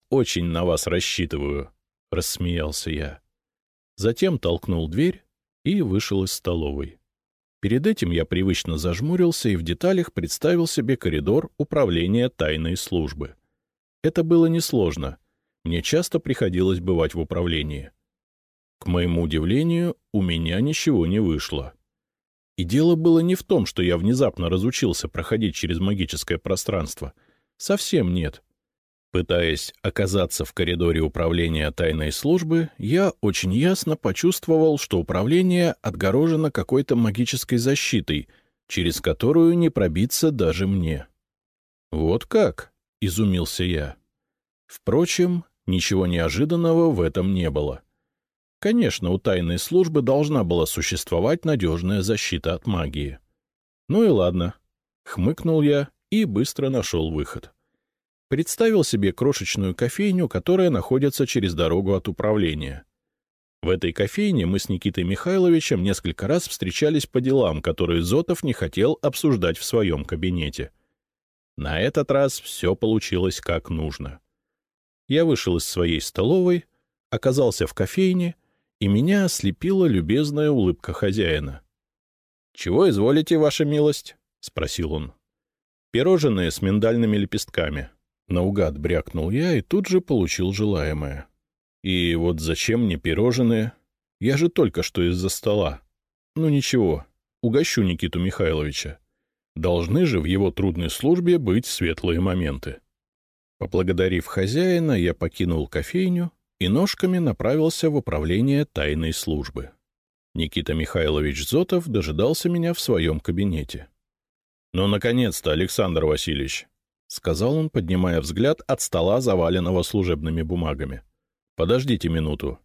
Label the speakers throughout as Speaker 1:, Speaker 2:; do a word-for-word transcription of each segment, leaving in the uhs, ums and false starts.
Speaker 1: очень на вас рассчитываю, — рассмеялся я. Затем толкнул дверь и вышел из столовой. Перед этим я привычно зажмурился и в деталях представил себе коридор управления тайной службы. Это было несложно. Мне часто приходилось бывать в управлении. К моему удивлению, у меня ничего не вышло. И дело было не в том, что я внезапно разучился проходить через магическое пространство. Совсем нет. Пытаясь оказаться в коридоре управления тайной службы, я очень ясно почувствовал, что управление отгорожено какой-то магической защитой, через которую не пробиться даже мне. «Вот как?» — изумился я. Впрочем, ничего неожиданного в этом не было. Конечно, у тайной службы должна была существовать надежная защита от магии. Ну и ладно. Хмыкнул я и быстро нашел выход. Представил себе крошечную кофейню, которая находится через дорогу от управления. В этой кофейне мы с Никитой Михайловичем несколько раз встречались по делам, которые Зотов не хотел обсуждать в своем кабинете. На этот раз все получилось как нужно. Я вышел из своей столовой, оказался в кофейне, и меня ослепила любезная улыбка хозяина. — Чего изволите, ваша милость? — спросил он. — Пирожные с миндальными лепестками. Наугад брякнул я и тут же получил желаемое. И вот зачем мне пирожные? Я же только что из-за стола. Ну ничего, угощу Никиту Михайловича. Должны же в его трудной службе быть светлые моменты. Поблагодарив хозяина, я покинул кофейню и ножками направился в управление тайной службы. Никита Михайлович Зотов дожидался меня в своем кабинете. — Ну, наконец-то, Александр Васильевич! — сказал он, поднимая взгляд от стола, заваленного служебными бумагами. — Подождите минуту.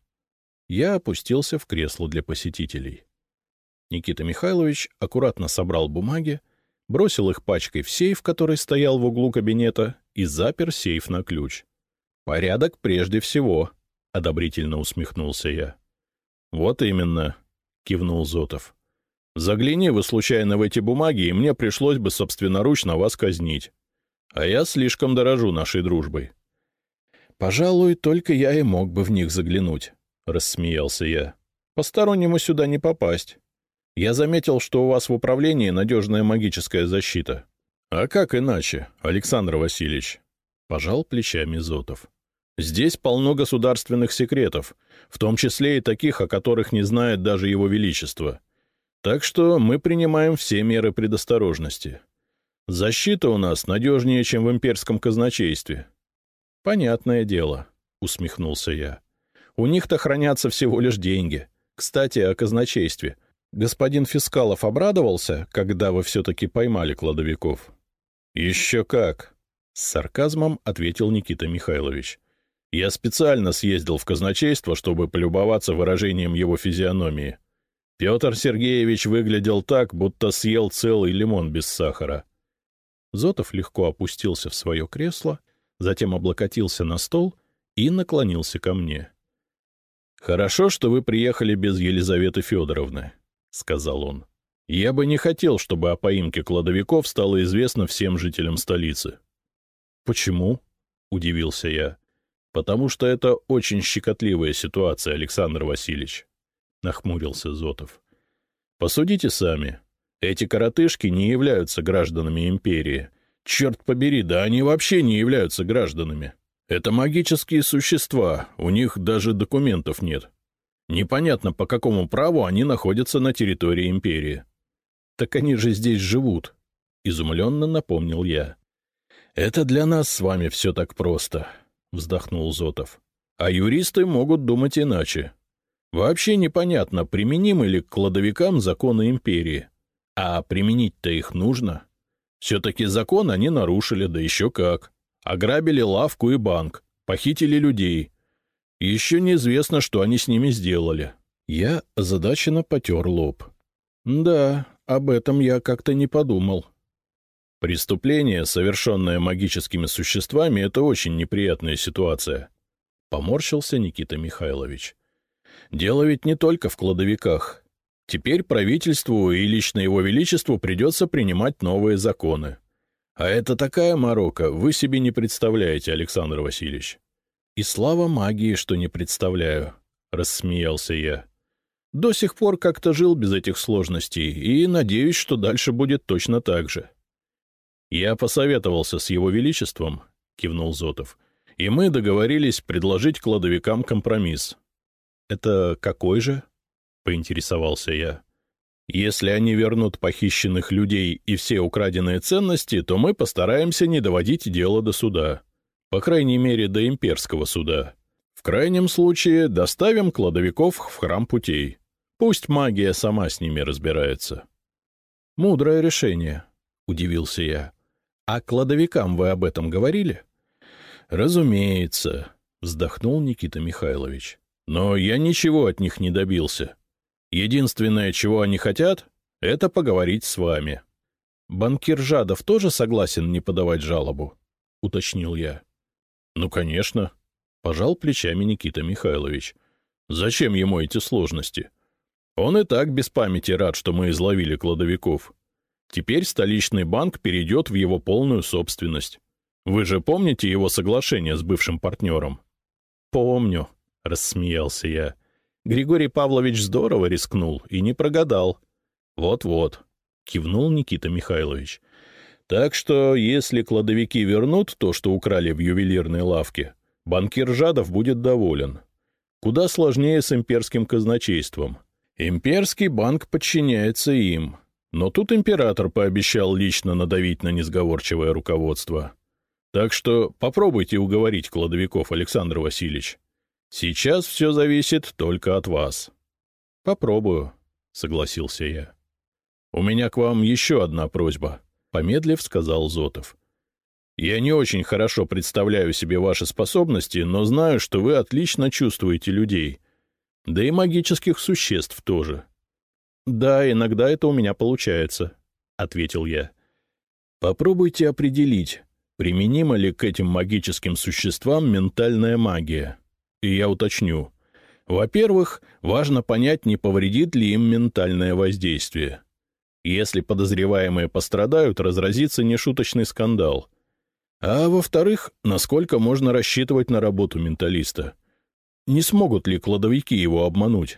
Speaker 1: Я опустился в кресло для посетителей. Никита Михайлович аккуратно собрал бумаги, бросил их пачкой в сейф, который стоял в углу кабинета, и запер сейф на ключ. — Порядок прежде всего, — одобрительно усмехнулся я. — Вот именно, — кивнул Зотов. — Загляни вы случайно в эти бумаги, и мне пришлось бы собственноручно вас казнить. А я слишком дорожу нашей дружбой. — Пожалуй, только я и мог бы в них заглянуть, — рассмеялся я. — Постороннему сюда не попасть. Я заметил, что у вас в управлении надежная магическая защита. — А как иначе, Александр Васильевич? — пожал плечами Зотов. — Здесь полно государственных секретов, в том числе и таких, о которых не знает даже Его Величество. Так что мы принимаем все меры предосторожности. Защита у нас надежнее, чем в имперском казначействе. — Понятное дело, — усмехнулся я. — У них-то хранятся всего лишь деньги. Кстати, о казначействе. Господин Фискалов обрадовался, когда вы все-таки поймали кладовиков? — Еще как! — с сарказмом ответил Никита Михайлович. — Я специально съездил в казначейство, чтобы полюбоваться выражением его физиономии. Петр Сергеевич выглядел так, будто съел целый лимон без сахара. Зотов легко опустился в свое кресло, затем облокотился на стол и наклонился ко мне. — Хорошо, что вы приехали без Елизаветы Федоровны, — сказал он. — Я бы не хотел, чтобы о поимке кладовиков стало известно всем жителям столицы. — Почему? — удивился я. — Потому что это очень щекотливая ситуация, Александр Васильевич, — нахмурился Зотов. — Посудите сами. Эти коротышки не являются гражданами империи. Черт побери, да они вообще не являются гражданами. Это магические существа, у них даже документов нет. Непонятно, по какому праву они находятся на территории империи. — Так они же здесь живут, — изумленно напомнил я. — Это для нас с вами все так просто, — вздохнул Зотов. — А юристы могут думать иначе. Вообще непонятно, применимы ли к кладовикам законы империи. А применить-то их нужно. Все-таки закон они нарушили, да еще как. Ограбили лавку и банк, похитили людей. Еще неизвестно, что они с ними сделали. Я озадаченно потер лоб. Да, об этом я как-то не подумал. Преступление, совершенное магическими существами, — это очень неприятная ситуация. Поморщился Никита Михайлович. Дело ведь не только в кладовиках. Теперь правительству и лично Его Величеству придется принимать новые законы. А это такая морока, вы себе не представляете, Александр Васильевич. И слава магии, что не представляю, — рассмеялся я. До сих пор как-то жил без этих сложностей, и надеюсь, что дальше будет точно так же. Я посоветовался с его величеством, — кивнул Зотов, — и мы договорились предложить кладовикам компромисс. — Это какой же? — поинтересовался я. — Если они вернут похищенных людей и все украденные ценности, то мы постараемся не доводить дело до суда. По крайней мере, до имперского суда. В крайнем случае доставим кладовиков в храм путей. Пусть магия сама с ними разбирается. — Мудрое решение, — удивился я. — А кладовикам вы об этом говорили? — Разумеется, — вздохнул Никита Михайлович. — Но я ничего от них не добился. Единственное, чего они хотят, — это поговорить с вами. — Банкир Жадов тоже согласен не подавать жалобу? — уточнил я. — Ну, конечно, — пожал плечами Никита Михайлович. — Зачем ему эти сложности? Он и так без памяти рад, что мы изловили кладовиков. Теперь столичный банк перейдет в его полную собственность. Вы же помните его соглашение с бывшим партнером? — Помню, — рассмеялся я. Григорий Павлович здорово рискнул и не прогадал. Вот — Вот-вот, — кивнул Никита Михайлович. — Так что, если кладовики вернут то, что украли в ювелирной лавке, банкир Жадов будет доволен. Куда сложнее с имперским казначейством. Имперский банк подчиняется им, но тут император пообещал лично надавить на несговорчивое руководство. Так что попробуйте уговорить кладовиков, Александр Васильевич. Сейчас все зависит только от вас. — Попробую, — согласился я. — У меня к вам еще одна просьба, — помедлив сказал Зотов. — Я не очень хорошо представляю себе ваши способности, но знаю, что вы отлично чувствуете людей. Да и магических существ тоже. — Да, иногда это у меня получается, — ответил я. — Попробуйте определить, применима ли к этим магическим существам ментальная магия. И я уточню. Во-первых, важно понять, не повредит ли им ментальное воздействие. Если подозреваемые пострадают, разразится нешуточный скандал. А во-вторых, насколько можно рассчитывать на работу менталиста? Не смогут ли кладовики его обмануть?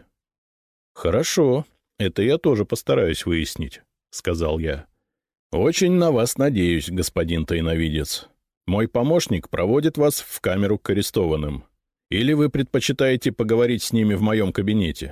Speaker 1: — Хорошо, это я тоже постараюсь выяснить, — сказал я. — Очень на вас надеюсь, господин тайновидец. Мой помощник проводит вас в камеру к арестованным. Или вы предпочитаете поговорить с ними в моем кабинете?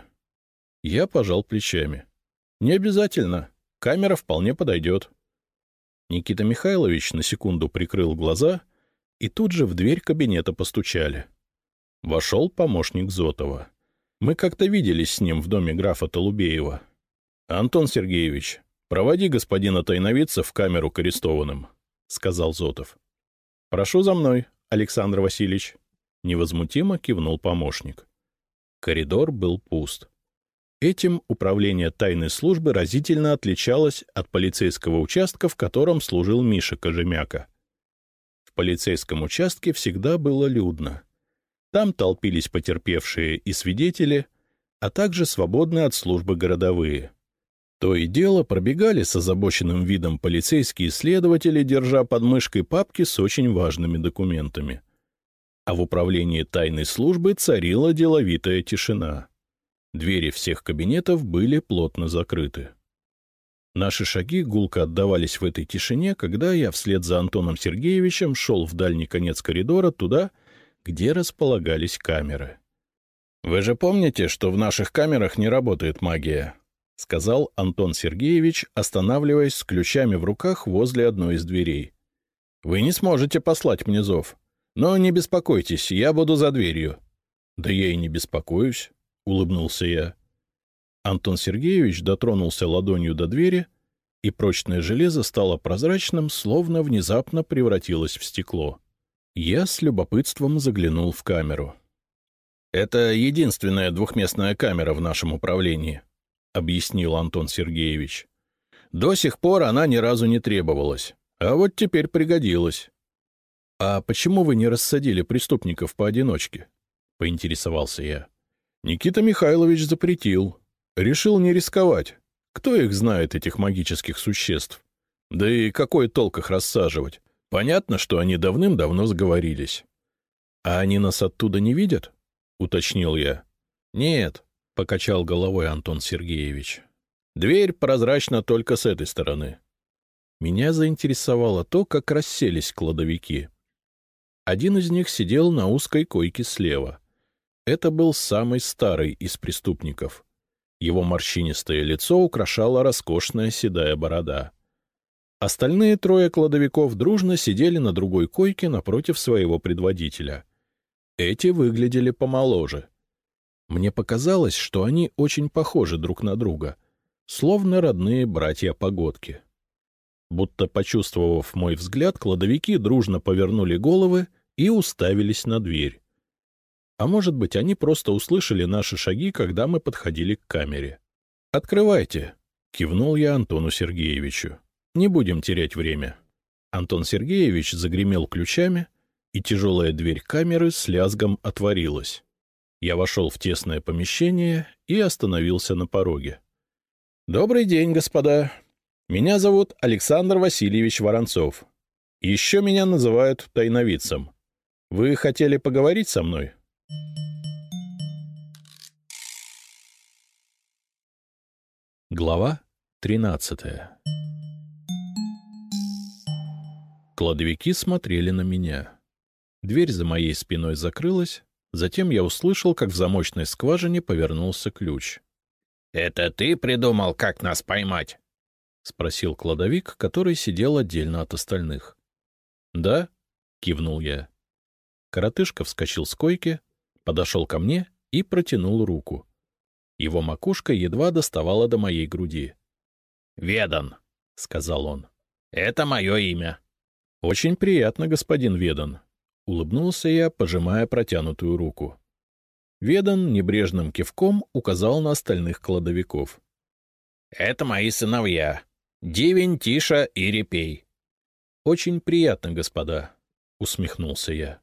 Speaker 1: Я пожал плечами. — Не обязательно. Камера вполне подойдет. Никита Михайлович на секунду прикрыл глаза, и тут же в дверь кабинета постучали. Вошел помощник Зотова. Мы как-то виделись с ним в доме графа Толубеева. — Антон Сергеевич, проводи господина тайновидца в камеру к арестованным, — сказал Зотов. — Прошу за мной, Александр Васильевич. Невозмутимо кивнул помощник. Коридор был пуст. Этим управление тайной службы разительно отличалось от полицейского участка, в котором служил Миша Кожемяка. В полицейском участке всегда было людно. Там толпились потерпевшие и свидетели, а также свободные от службы городовые. То и дело пробегали с озабоченным видом полицейские следователи, держа под мышкой папки с очень важными документами. А в управлении тайной службы царила деловитая тишина. Двери всех кабинетов были плотно закрыты. Наши шаги гулко отдавались в этой тишине, когда я вслед за Антоном Сергеевичем шел в дальний конец коридора туда, где располагались камеры. — Вы же помните, что в наших камерах не работает магия? — сказал Антон Сергеевич, останавливаясь с ключами в руках возле одной из дверей. — Вы не сможете послать мне зов. Но не беспокойтесь, я буду за дверью. — Да я и не беспокоюсь, — улыбнулся я. Антон Сергеевич дотронулся ладонью до двери, и прочное железо стало прозрачным, словно внезапно превратилось в стекло. Я с любопытством заглянул в камеру. — Это единственная двухместная камера в нашем управлении, — объяснил Антон Сергеевич. — До сих пор она ни разу не требовалась, а вот теперь пригодилась. — А почему вы не рассадили преступников поодиночке? — поинтересовался я. — Никита Михайлович запретил. Решил не рисковать. Кто их знает, этих магических существ? Да и какой толк их рассаживать? Понятно, что они давным-давно сговорились. — А они нас оттуда не видят? — уточнил я. — Нет, — покачал головой Антон Сергеевич. — Дверь прозрачна только с этой стороны. Меня заинтересовало то, как расселись кладовики. Один из них сидел на узкой койке слева. Это был самый старый из преступников. Его морщинистое лицо украшала роскошная седая борода. Остальные трое кладовиков дружно сидели на другой койке напротив своего предводителя. Эти выглядели помоложе. Мне показалось, что они очень похожи друг на друга, словно родные братья-погодки. Будто почувствовав мой взгляд, кладовики дружно повернули головы и уставились на дверь. А может быть, они просто услышали наши шаги, когда мы подходили к камере. «Открывайте», — кивнул я Антону Сергеевичу. «Не будем терять время». Антон Сергеевич загремел ключами, и тяжелая дверь камеры с лязгом отворилась. Я вошел в тесное помещение и остановился на пороге. «Добрый день, господа. Меня зовут Александр Васильевич Воронцов. Еще меня называют тайновидцем. Вы хотели поговорить со мной?» Глава тринадцатая. Кладовики смотрели на меня. Дверь за моей спиной закрылась, затем я услышал, как в замочной скважине повернулся ключ. — Это ты придумал, как нас поймать? — спросил кладовик, который сидел отдельно от остальных. — Да, — кивнул я. Коротышка вскочил с койки, подошел ко мне и протянул руку. Его макушка едва доставала до моей груди. — Ведан, — сказал он, — это мое имя. — Очень приятно, господин Ведан, — улыбнулся я, пожимая протянутую руку. Ведан небрежным кивком указал на остальных кладовиков. — Это мои сыновья, Дивень, Тиша и Репей. — Очень приятно, господа, — усмехнулся я.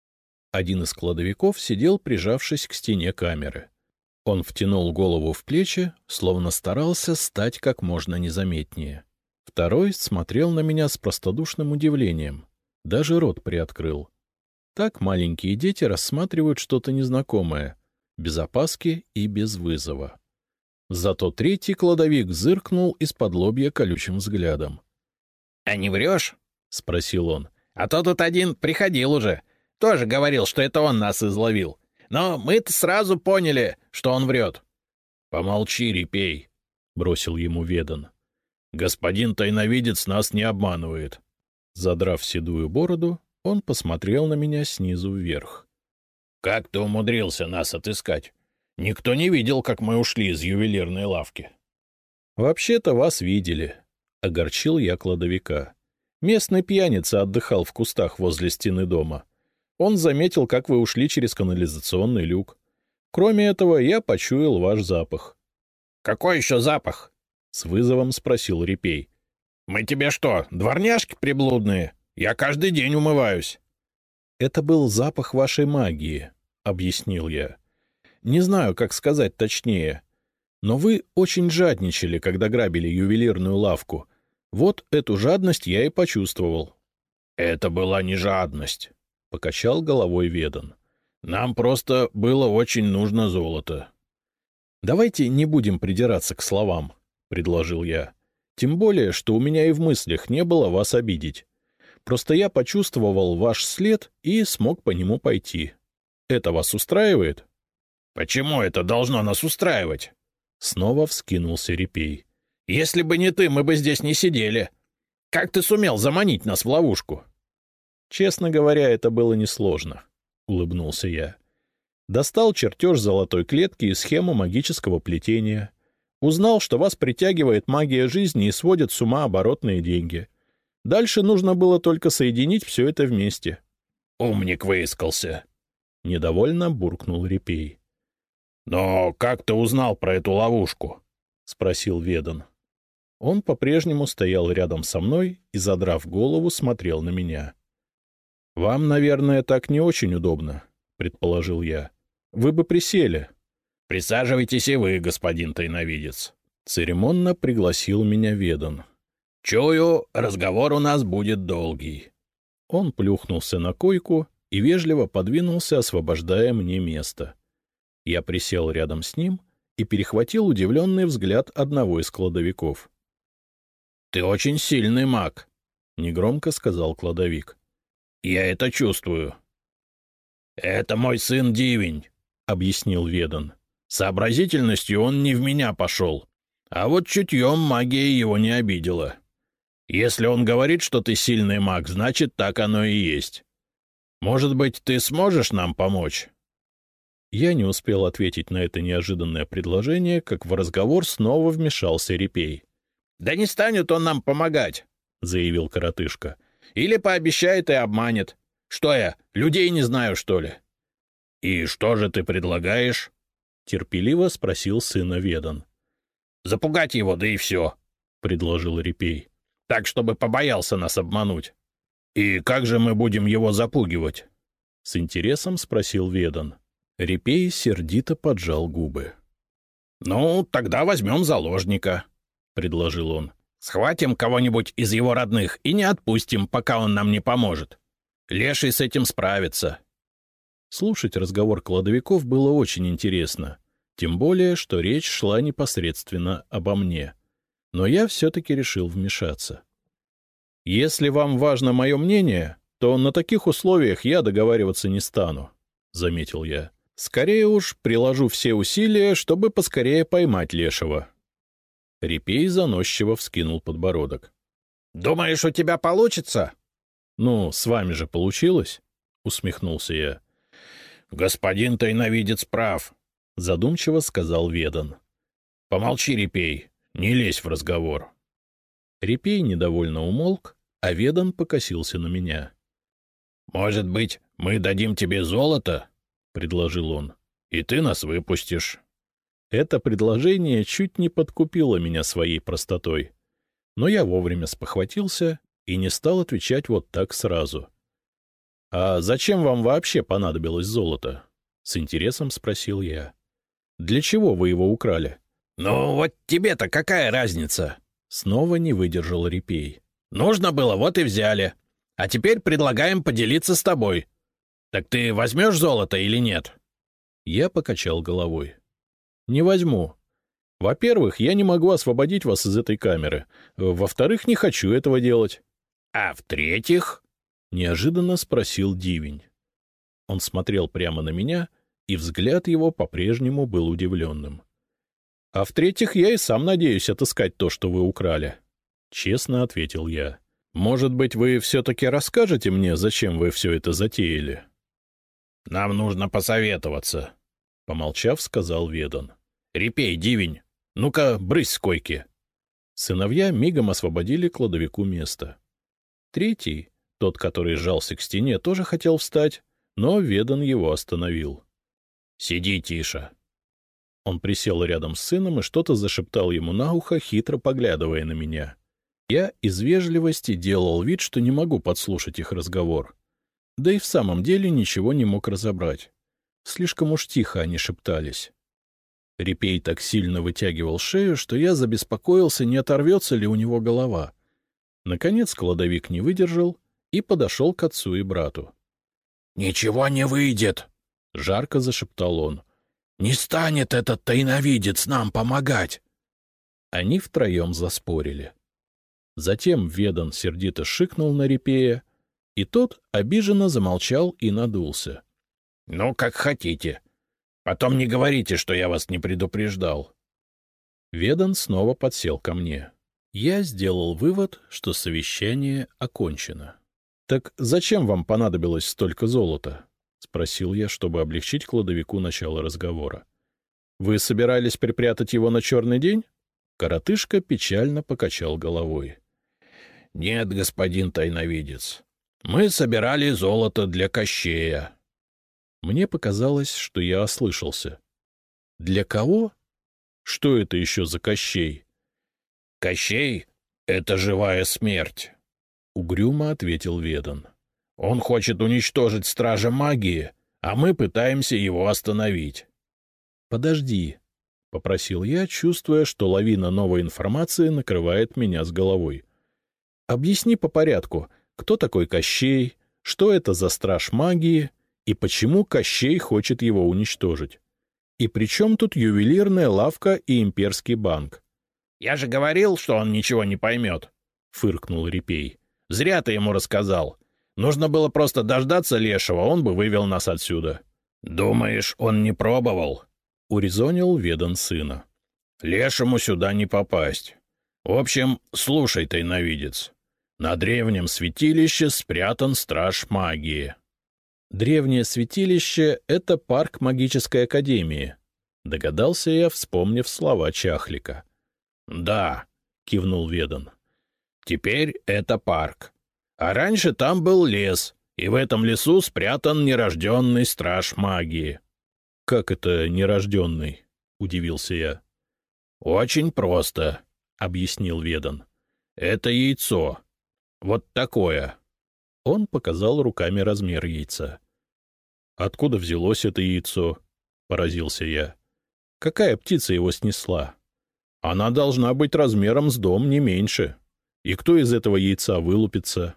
Speaker 1: Один из кладовиков сидел, прижавшись к стене камеры. Он втянул голову в плечи, словно старался стать как можно незаметнее. Второй смотрел на меня с простодушным удивлением, даже рот приоткрыл. Так маленькие дети рассматривают что-то незнакомое, без опаски и без вызова. Зато третий кладовик зыркнул из-под лобья колючим взглядом. — А не врешь? — спросил он. — А то тут один приходил уже. Тоже говорил, что это он нас изловил. Но мы-то сразу поняли, что он врет. — Помолчи, Репей, — бросил ему Ведан. — Господин тайновидец нас не обманывает. Задрав седую бороду, он посмотрел на меня снизу вверх. — Как ты умудрился нас отыскать? Никто не видел, как мы ушли из ювелирной лавки. — Вообще-то вас видели, — огорчил я кладовика. Местный пьяница отдыхал в кустах возле стены дома. Он заметил, как вы ушли через канализационный люк. Кроме этого, я почуял ваш запах. — Какой еще запах? — с вызовом спросил Репей. — Мы тебе что, дворняжки приблудные? Я каждый день умываюсь. — Это был запах вашей магии, — объяснил я. Не знаю, как сказать точнее, но вы очень жадничали, когда грабили ювелирную лавку. Вот эту жадность я и почувствовал. — Это была не жадность, — покачал головой Ведан. — Нам просто было очень нужно золото. — Давайте не будем придираться к словам, — предложил я. Тем более, что у меня и в мыслях не было вас обидеть. Просто я почувствовал ваш след и смог по нему пойти. Это вас устраивает? — Почему это должно нас устраивать? Снова вскинулся Репей. — Если бы не ты, мы бы здесь не сидели. Как ты сумел заманить нас в ловушку? — Честно говоря, это было несложно, — улыбнулся я. Достал чертеж золотой клетки и схему магического плетения. Узнал, что вас притягивает магия жизни и сводит с ума оборотные деньги. Дальше нужно было только соединить все это вместе. — Умник выискался, — недовольно буркнул Репей. — Но как ты узнал про эту ловушку? — спросил Ведан. Он по-прежнему стоял рядом со мной и, задрав голову, смотрел на меня. — Вам, наверное, так не очень удобно, — предположил я. — Вы бы присели. — Присаживайтесь и вы, господин тайновидец. Церемонно пригласил меня Ведан. — Чую, разговор у нас будет долгий. Он плюхнулся на койку и вежливо подвинулся, освобождая мне место. Я присел рядом с ним и перехватил удивленный взгляд одного из кладовиков. — Ты очень сильный маг, — негромко сказал кладовик. — Я это чувствую. — Это мой сын Дивень, — объяснил Ведан. — Сообразительностью он не в меня пошел, а вот чутьем магия его не обидела. Если он говорит, что ты сильный маг, значит, так оно и есть. Может быть, ты сможешь нам помочь? Я не успел ответить на это неожиданное предложение, как в разговор снова вмешался Репей. — Да не станет он нам помогать, — заявил коротышка. — Или пообещает и обманет. Что я, людей не знаю, что ли? — И что же ты предлагаешь? — терпеливо спросил сына Ведан. — Запугать его, да и все, — предложил Репей. — Так, чтобы побоялся нас обмануть. — И как же мы будем его запугивать? — с интересом спросил Ведан. Репей сердито поджал губы. — Ну, тогда возьмем заложника, — предложил он. — Схватим кого-нибудь из его родных и не отпустим, пока он нам не поможет. Леший с этим справится. Слушать разговор кладовиков было очень интересно, тем более, что речь шла непосредственно обо мне. Но я все-таки решил вмешаться. — Если вам важно мое мнение, то на таких условиях я договариваться не стану, — заметил я. — Скорее уж приложу все усилия, чтобы поскорее поймать Лешего. Репей заносчиво вскинул подбородок. — Думаешь, у тебя получится? — Ну, с вами же получилось, — усмехнулся я. — Господин тайновидец прав, — задумчиво сказал Ведан. — Помолчи, Репей, не лезь в разговор. Репей недовольно умолк, а Ведан покосился на меня. — Может быть, мы дадим тебе золото? — предложил он. — И ты нас выпустишь. Это предложение чуть не подкупило меня своей простотой, но я вовремя спохватился и не стал отвечать вот так сразу. — А зачем вам вообще понадобилось золото? — с интересом спросил я. — Для чего вы его украли? — Ну, вот тебе-то какая разница? — снова не выдержал Репей. — Нужно было, вот и взяли. А теперь предлагаем поделиться с тобой. Так ты возьмешь золото или нет? Я покачал головой. — Не возьму. Во-первых, я не могу освободить вас из этой камеры. Во-вторых, не хочу этого делать. — А в-третьих? — неожиданно спросил Дивень. Он смотрел прямо на меня, и взгляд его по-прежнему был удивленным. — А в-третьих, я и сам надеюсь отыскать то, что вы украли. — честно ответил я. — Может быть, вы все-таки расскажете мне, зачем вы все это затеяли? — Нам нужно посоветоваться, — помолчав, сказал Ведан. — Репей, Дивень, ну-ка, брысь с койки. Сыновья мигом освободили кладовику место. Третий, тот, который сжался к стене, тоже хотел встать, но Ведан его остановил. — Сиди тише. Он присел рядом с сыном и что-то зашептал ему на ухо, хитро поглядывая на меня. Я из вежливости делал вид, что не могу подслушать их разговор. Да и в самом деле ничего не мог разобрать. Слишком уж тихо они шептались. Репей так сильно вытягивал шею, что я забеспокоился, не оторвется ли у него голова. Наконец кладовик не выдержал и подошел к отцу и брату. — Ничего не выйдет, — жарко зашептал он. — Не станет этот тайновидец нам помогать. Они втроем заспорили. Затем Ведан сердито шикнул на Репея, и тот обиженно замолчал и надулся. — Ну, как хотите. Потом не говорите, что я вас не предупреждал. Ведан снова подсел ко мне. Я сделал вывод, что совещание окончено. — Так зачем вам понадобилось столько золота? — спросил я, чтобы облегчить кладовику начало разговора. — Вы собирались припрятать его на черный день? Коротышка печально покачал головой. — Нет, господин тайновидец. Мы собирали золото для Кощея. Мне показалось, что я ослышался. — Для кого? Что это еще за Кощей? — Кощей — это живая смерть, — угрюмо ответил Ведан. — Он хочет уничтожить стража магии, а мы пытаемся его остановить. — Подожди, — попросил я, чувствуя, что лавина новой информации накрывает меня с головой. — Объясни по порядку, кто такой Кощей, что это за страж магии и почему Кощей хочет его уничтожить. И при чем тут ювелирная лавка и имперский банк? — Я же говорил, что он ничего не поймет, — фыркнул Репей. — Зря ты ему рассказал. Нужно было просто дождаться Лешего, он бы вывел нас отсюда. — Думаешь, он не пробовал? — урезонил Ведан сына. — Лешему сюда не попасть. В общем, слушай, тайновидец. На древнем святилище спрятан страж магии. Древнее святилище — это парк магической академии, догадался я, вспомнив слова Чахлика. — Да, — кивнул Ведан. — Теперь это парк. А раньше там был лес, и в этом лесу спрятан нерожденный страж магии. — Как это нерожденный? — удивился я. — Очень просто, — объяснил Ведан. — Это яйцо. Вот такое. Он показал руками размер яйца. — Откуда взялось это яйцо? — поразился я. — Какая птица его снесла? Она должна быть размером с дом, не меньше. И кто из этого яйца вылупится?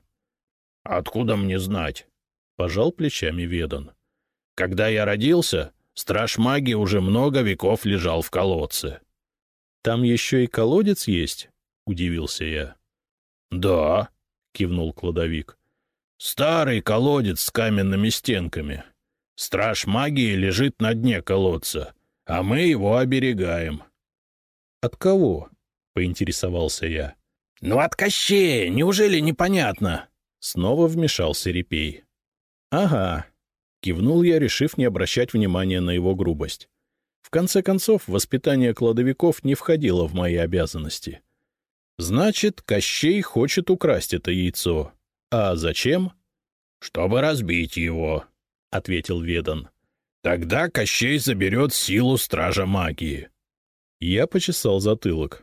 Speaker 1: — Откуда мне знать? — пожал плечами Ведан. — Когда я родился, страж магии уже много веков лежал в колодце. — Там еще и колодец есть? — удивился я. — Да, — кивнул кладовик. — Старый колодец с каменными стенками. Страж магии лежит на дне колодца, а мы его оберегаем. — От кого? — поинтересовался я. — Ну, от Кощея, неужели непонятно? Снова вмешался Репей. — Ага, — кивнул я, решив не обращать внимания на его грубость. В конце концов, воспитание кладовиков не входило в мои обязанности. Значит, Кощей хочет украсть это яйцо. А зачем? — Чтобы разбить его, — ответил Ведан. — Тогда Кощей заберет силу стража магии. Я почесал затылок.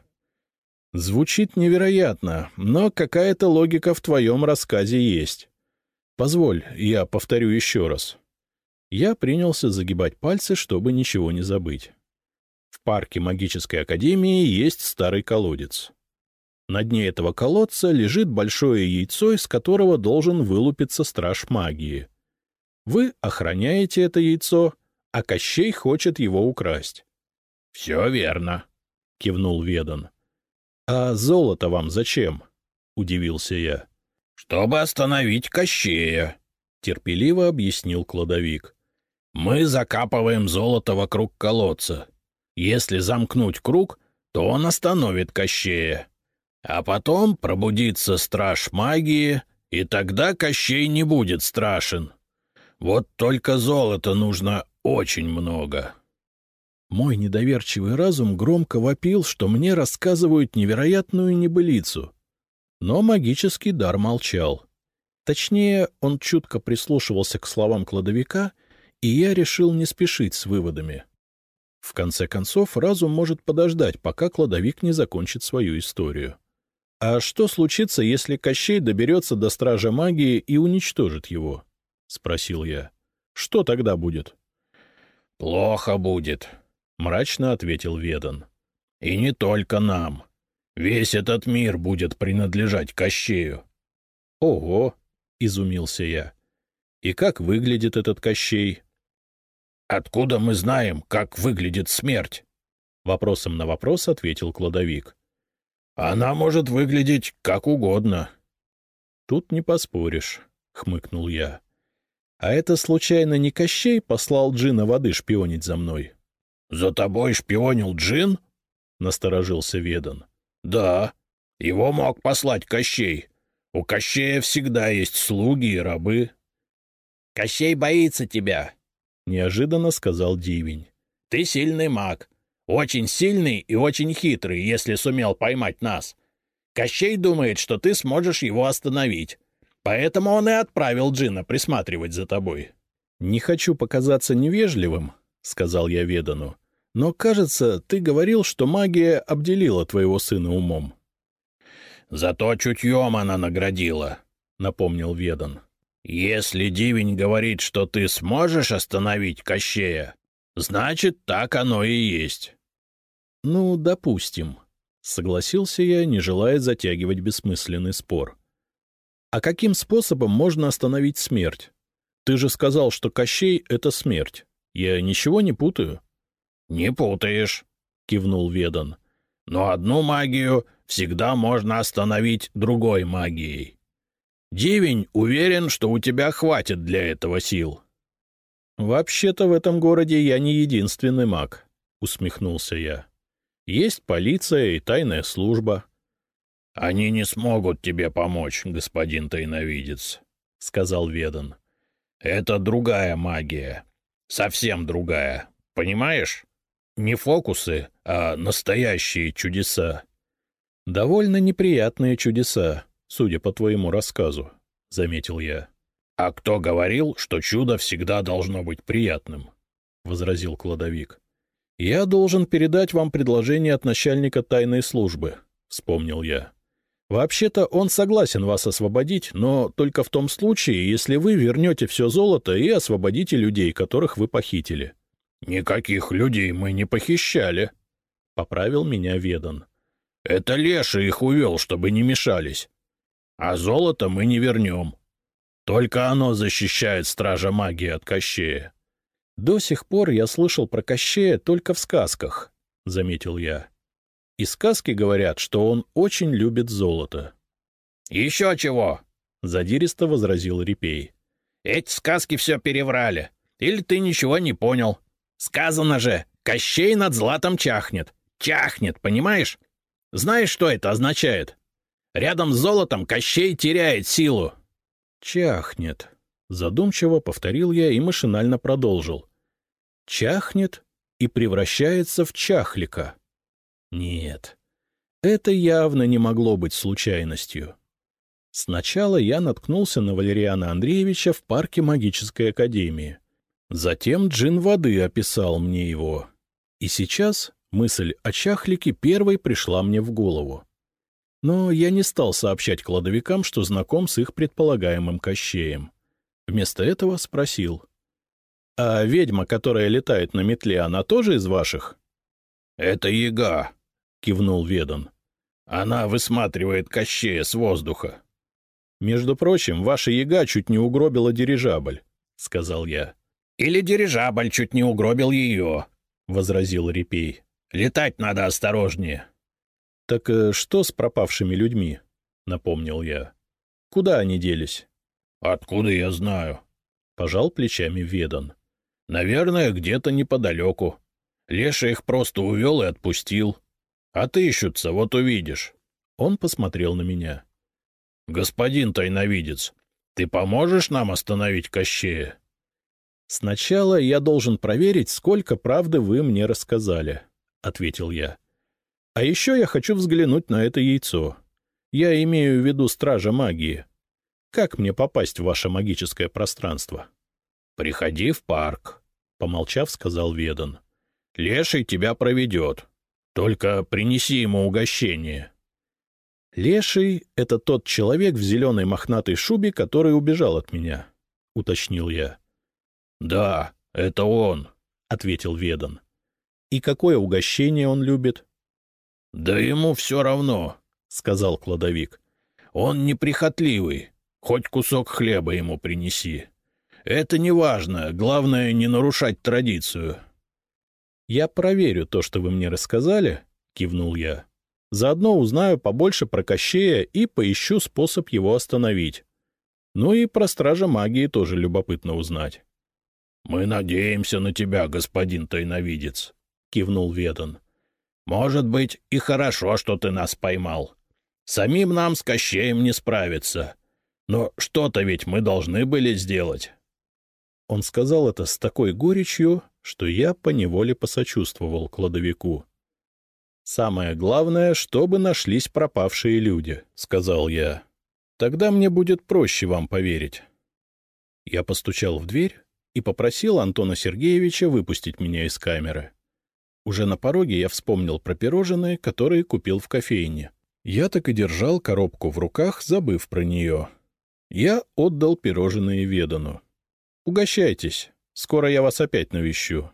Speaker 1: Звучит невероятно, но какая-то логика в твоем рассказе есть. Позволь, я повторю еще раз. Я принялся загибать пальцы, чтобы ничего не забыть. В парке магической академии есть старый колодец. На дне этого колодца лежит большое яйцо, из которого должен вылупиться страж магии. Вы охраняете это яйцо, а Кощей хочет его украсть. — Все верно, — кивнул Ведан. — А золото вам зачем? — удивился я. — Чтобы остановить Кощея, — терпеливо объяснил кладовик. — Мы закапываем золото вокруг колодца. Если замкнуть круг, то он остановит Кощея. А потом пробудится страж магии, и тогда Кощей не будет страшен. Вот только золота нужно очень много. Мой недоверчивый разум громко вопил, что мне рассказывают невероятную небылицу. Но магический дар молчал. Точнее, он чутко прислушивался к словам кладовика, и я решил не спешить с выводами. В конце концов, разум может подождать, пока кладовик не закончит свою историю. А что случится, если Кощей доберется до стража магии и уничтожит его? — спросил я. — Что тогда будет? — Плохо будет, — мрачно ответил Ведан. — И не только нам. Весь этот мир будет принадлежать Кощею. — Ого! — изумился я. — И как выглядит этот Кощей? — Откуда мы знаем, как выглядит смерть? — вопросом на вопрос ответил кладовик. — Она может выглядеть как угодно. — Тут не поспоришь, — хмыкнул я. — А это, случайно, не Кощей послал Джина воды шпионить за мной? — За тобой шпионил Джин? — насторожился Ведан. — Да, его мог послать Кощей. У Кощея всегда есть слуги и рабы. — Кощей боится тебя, — неожиданно сказал Дивень. — Ты сильный маг. Очень сильный и очень хитрый, если сумел поймать нас. Кощей думает, что ты сможешь его остановить. Поэтому он и отправил Джина присматривать за тобой. — Не хочу показаться невежливым, — сказал я Ведану, — но, кажется, ты говорил, что магия обделила твоего сына умом. — Зато чутьем она наградила, — напомнил Ведан. — Если Дивень говорит, что ты сможешь остановить Кощея, значит, так оно и есть. — Ну, допустим, — согласился я, не желая затягивать бессмысленный спор. — А каким способом можно остановить смерть? Ты же сказал, что Кощей — это смерть. Я ничего не путаю?
Speaker 2: — Не путаешь, — кивнул Ведан. — Но одну магию всегда можно остановить другой магией. Дивень уверен, что у тебя хватит для этого сил.
Speaker 1: — Вообще-то в этом городе я не единственный маг, — усмехнулся я. — Есть полиция и тайная служба.
Speaker 2: — Они не смогут тебе помочь, господин тайновидец, — сказал Ведан. — Это другая магия. Совсем другая. Понимаешь? Не фокусы, а настоящие чудеса.
Speaker 1: — Довольно неприятные чудеса, судя по твоему рассказу, — заметил я.
Speaker 2: — А кто говорил, что чудо всегда должно быть приятным?
Speaker 1: — возразил кладовик. — Я должен передать вам предложение от начальника тайной службы, — вспомнил я. Вообще-то он согласен вас освободить, но только в том случае, если вы вернете все золото и освободите людей, которых вы похитили.
Speaker 2: — Никаких людей мы не похищали,
Speaker 1: — поправил меня Ведан.
Speaker 2: — Это Леший их увел, чтобы не мешались. А золото мы не вернем. Только оно защищает стража магии от Кощея.
Speaker 1: — До сих пор я слышал про Кощея только в сказках, — заметил я. И сказки говорят, что он очень любит золото.
Speaker 2: — Еще чего? — задиристо возразил Репей. — Эти сказки все переврали. Или ты ничего не понял. Сказано же, Кощей над златом чахнет. Чахнет, понимаешь? Знаешь, что это означает? Рядом с золотом Кощей теряет силу.
Speaker 1: — Чахнет, — задумчиво повторил я и машинально продолжил. — Чахнет и превращается в чахлика. Нет, это явно не могло быть случайностью. Сначала я наткнулся на Валериана Андреевича в парке магической академии. Затем джин воды описал мне его. И сейчас мысль о чахлике первой пришла мне в голову. Но я не стал сообщать кладовикам, что знаком с их предполагаемым Кощеем. Вместо этого спросил. — А ведьма, которая летает на метле, она тоже из ваших?
Speaker 2: — Это яга, — кивнул Ведан. — Она высматривает Кощея с воздуха.
Speaker 1: — Между прочим, ваша яга чуть не угробила дирижабль, — сказал я.
Speaker 2: — Или дирижабль чуть не угробил ее, — возразил Репей. — Летать надо осторожнее.
Speaker 1: — Так э, что с пропавшими людьми? — напомнил я. — Куда они делись?
Speaker 2: — Откуда я знаю?
Speaker 1: — пожал плечами Ведан.
Speaker 2: — Наверное, где-то неподалеку. Леша их просто увел и отпустил. Отыщутся, вот увидишь.
Speaker 1: Он посмотрел на меня.
Speaker 2: — Господин тайновидец, ты поможешь нам остановить Кощея?
Speaker 1: — Сначала я должен проверить, сколько правды вы мне рассказали, — ответил я. — А еще я хочу взглянуть на это яйцо. Я имею в виду стража магии. Как мне попасть в ваше магическое пространство?
Speaker 2: — Приходи в парк, — помолчав, сказал Ведан. — Леший тебя проведет. Только принеси ему угощение.
Speaker 1: — Леший — это тот человек в зеленой мохнатой шубе, который убежал от меня, — уточнил я.
Speaker 2: — Да, это он, — ответил Ведан.
Speaker 1: — И какое угощение он любит?
Speaker 2: — Да ему все равно, — сказал кладовик. — Он неприхотливый, хоть кусок хлеба ему принеси. Это не важно, главное не нарушать традицию.
Speaker 1: — Я проверю то, что вы мне рассказали, — кивнул я. — Заодно узнаю побольше про Кощея и поищу способ его остановить. Ну и про стража магии тоже любопытно узнать.
Speaker 2: — Мы надеемся на тебя, господин тайновидец, — кивнул Ведан. — Может быть, и хорошо, что ты нас поймал. Самим нам с Кощеем не справиться. Но что-то ведь мы должны были сделать.
Speaker 1: Он сказал это с такой горечью, что я поневоле посочувствовал кладовику. — Самое главное, чтобы нашлись пропавшие люди, — сказал я. — Тогда мне будет проще вам поверить. Я постучал в дверь и попросил Антона Сергеевича выпустить меня из камеры. Уже на пороге я вспомнил про пирожные, которые купил в кофейне. Я так и держал коробку в руках, забыв про нее. Я отдал пирожные Ведану. «Угощайтесь, скоро я вас опять навещу».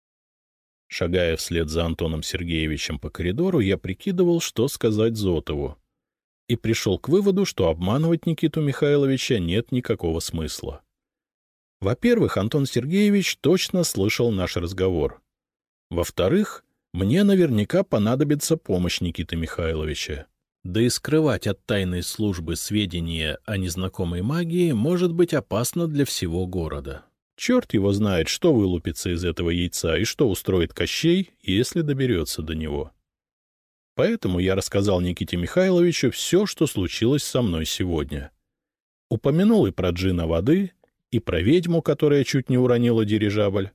Speaker 1: Шагая вслед за Антоном Сергеевичем по коридору, я прикидывал, что сказать Зотову. и пришел к выводу, что обманывать Никиту Михайловича нет никакого смысла. Во-первых, Антон Сергеевич точно слышал наш разговор. Во-вторых, мне наверняка понадобится помощь Никиты Михайловича. Да и скрывать от тайной службы сведения о незнакомой магии может быть опасно для всего города. Черт его знает, что вылупится из этого яйца и что устроит Кощей, если доберется до него. Поэтому я рассказал Никите Михайловичу все, что случилось со мной сегодня. Упомянул и про джина воды, и про ведьму, которая чуть не уронила дирижабль.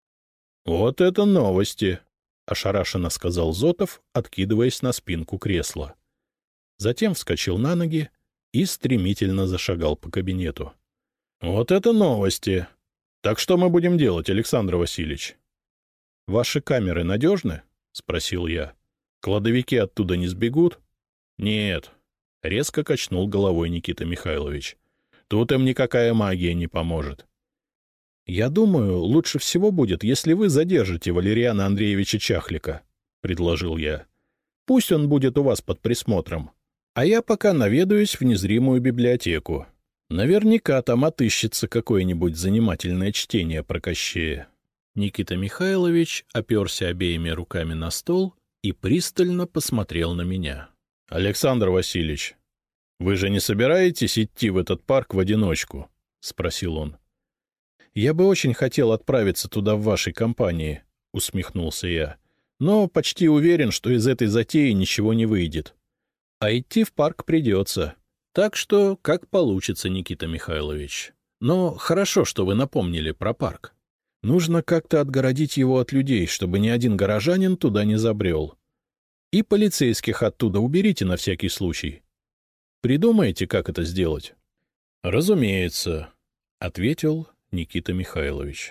Speaker 1: — Вот это новости! — ошарашенно сказал Зотов, откидываясь на спинку кресла. Затем вскочил на ноги и стремительно зашагал по кабинету. — Вот это новости! Так что мы будем делать, Александр Васильевич? — Ваши камеры надежны? — спросил я. — Кладовики оттуда не сбегут? — Нет, — резко качнул головой Никита Михайлович. — Тут им никакая магия не поможет. — Я думаю, лучше всего будет, если вы задержите Валериана Андреевича Чахлика, — предложил я. — Пусть он будет у вас под присмотром. А я пока наведаюсь в незримую библиотеку. Наверняка там отыщется какое-нибудь занимательное чтение про Кощея. Никита Михайлович оперся обеими руками на стол и пристально посмотрел на меня. — Александр Васильевич, вы же не собираетесь идти в этот парк в одиночку? — спросил он. — Я бы очень хотел отправиться туда в вашей компании, — усмехнулся я, — но почти уверен, что из этой затеи ничего не выйдет. А идти в парк придется. Так что как получится, Никита Михайлович. Но хорошо, что вы напомнили про парк. Нужно как-то отгородить его от людей, чтобы ни один горожанин туда не забрел. И полицейских оттуда уберите на всякий случай. Придумаете, как это сделать? — Разумеется, — ответил Никита Михайлович.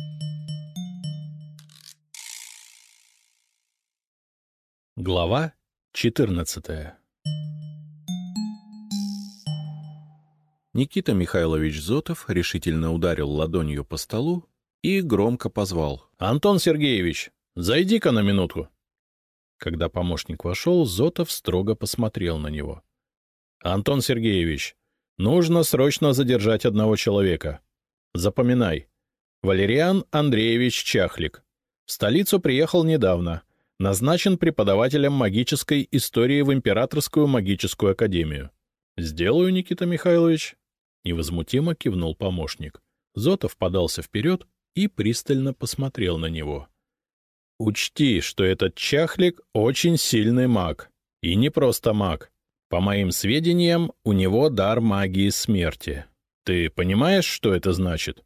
Speaker 1: Глава четырнадцатая. Никита Михайлович Зотов решительно ударил ладонью по столу и громко позвал. — Антон Сергеевич, зайди-ка на минутку. Когда помощник вошел, Зотов строго посмотрел на него. — Антон Сергеевич, нужно срочно задержать одного человека. Запоминай. Валериан Андреевич Чахлик. В столицу приехал недавно. Назначен преподавателем магической истории в Императорскую магическую академию. — Сделаю, Никита Михайлович. Невозмутимо кивнул помощник. Зотов подался вперед и пристально посмотрел на него. — Учти, что этот Чахлик очень сильный маг. И не просто маг. По моим сведениям, у него дар магии смерти. Ты понимаешь, что это значит?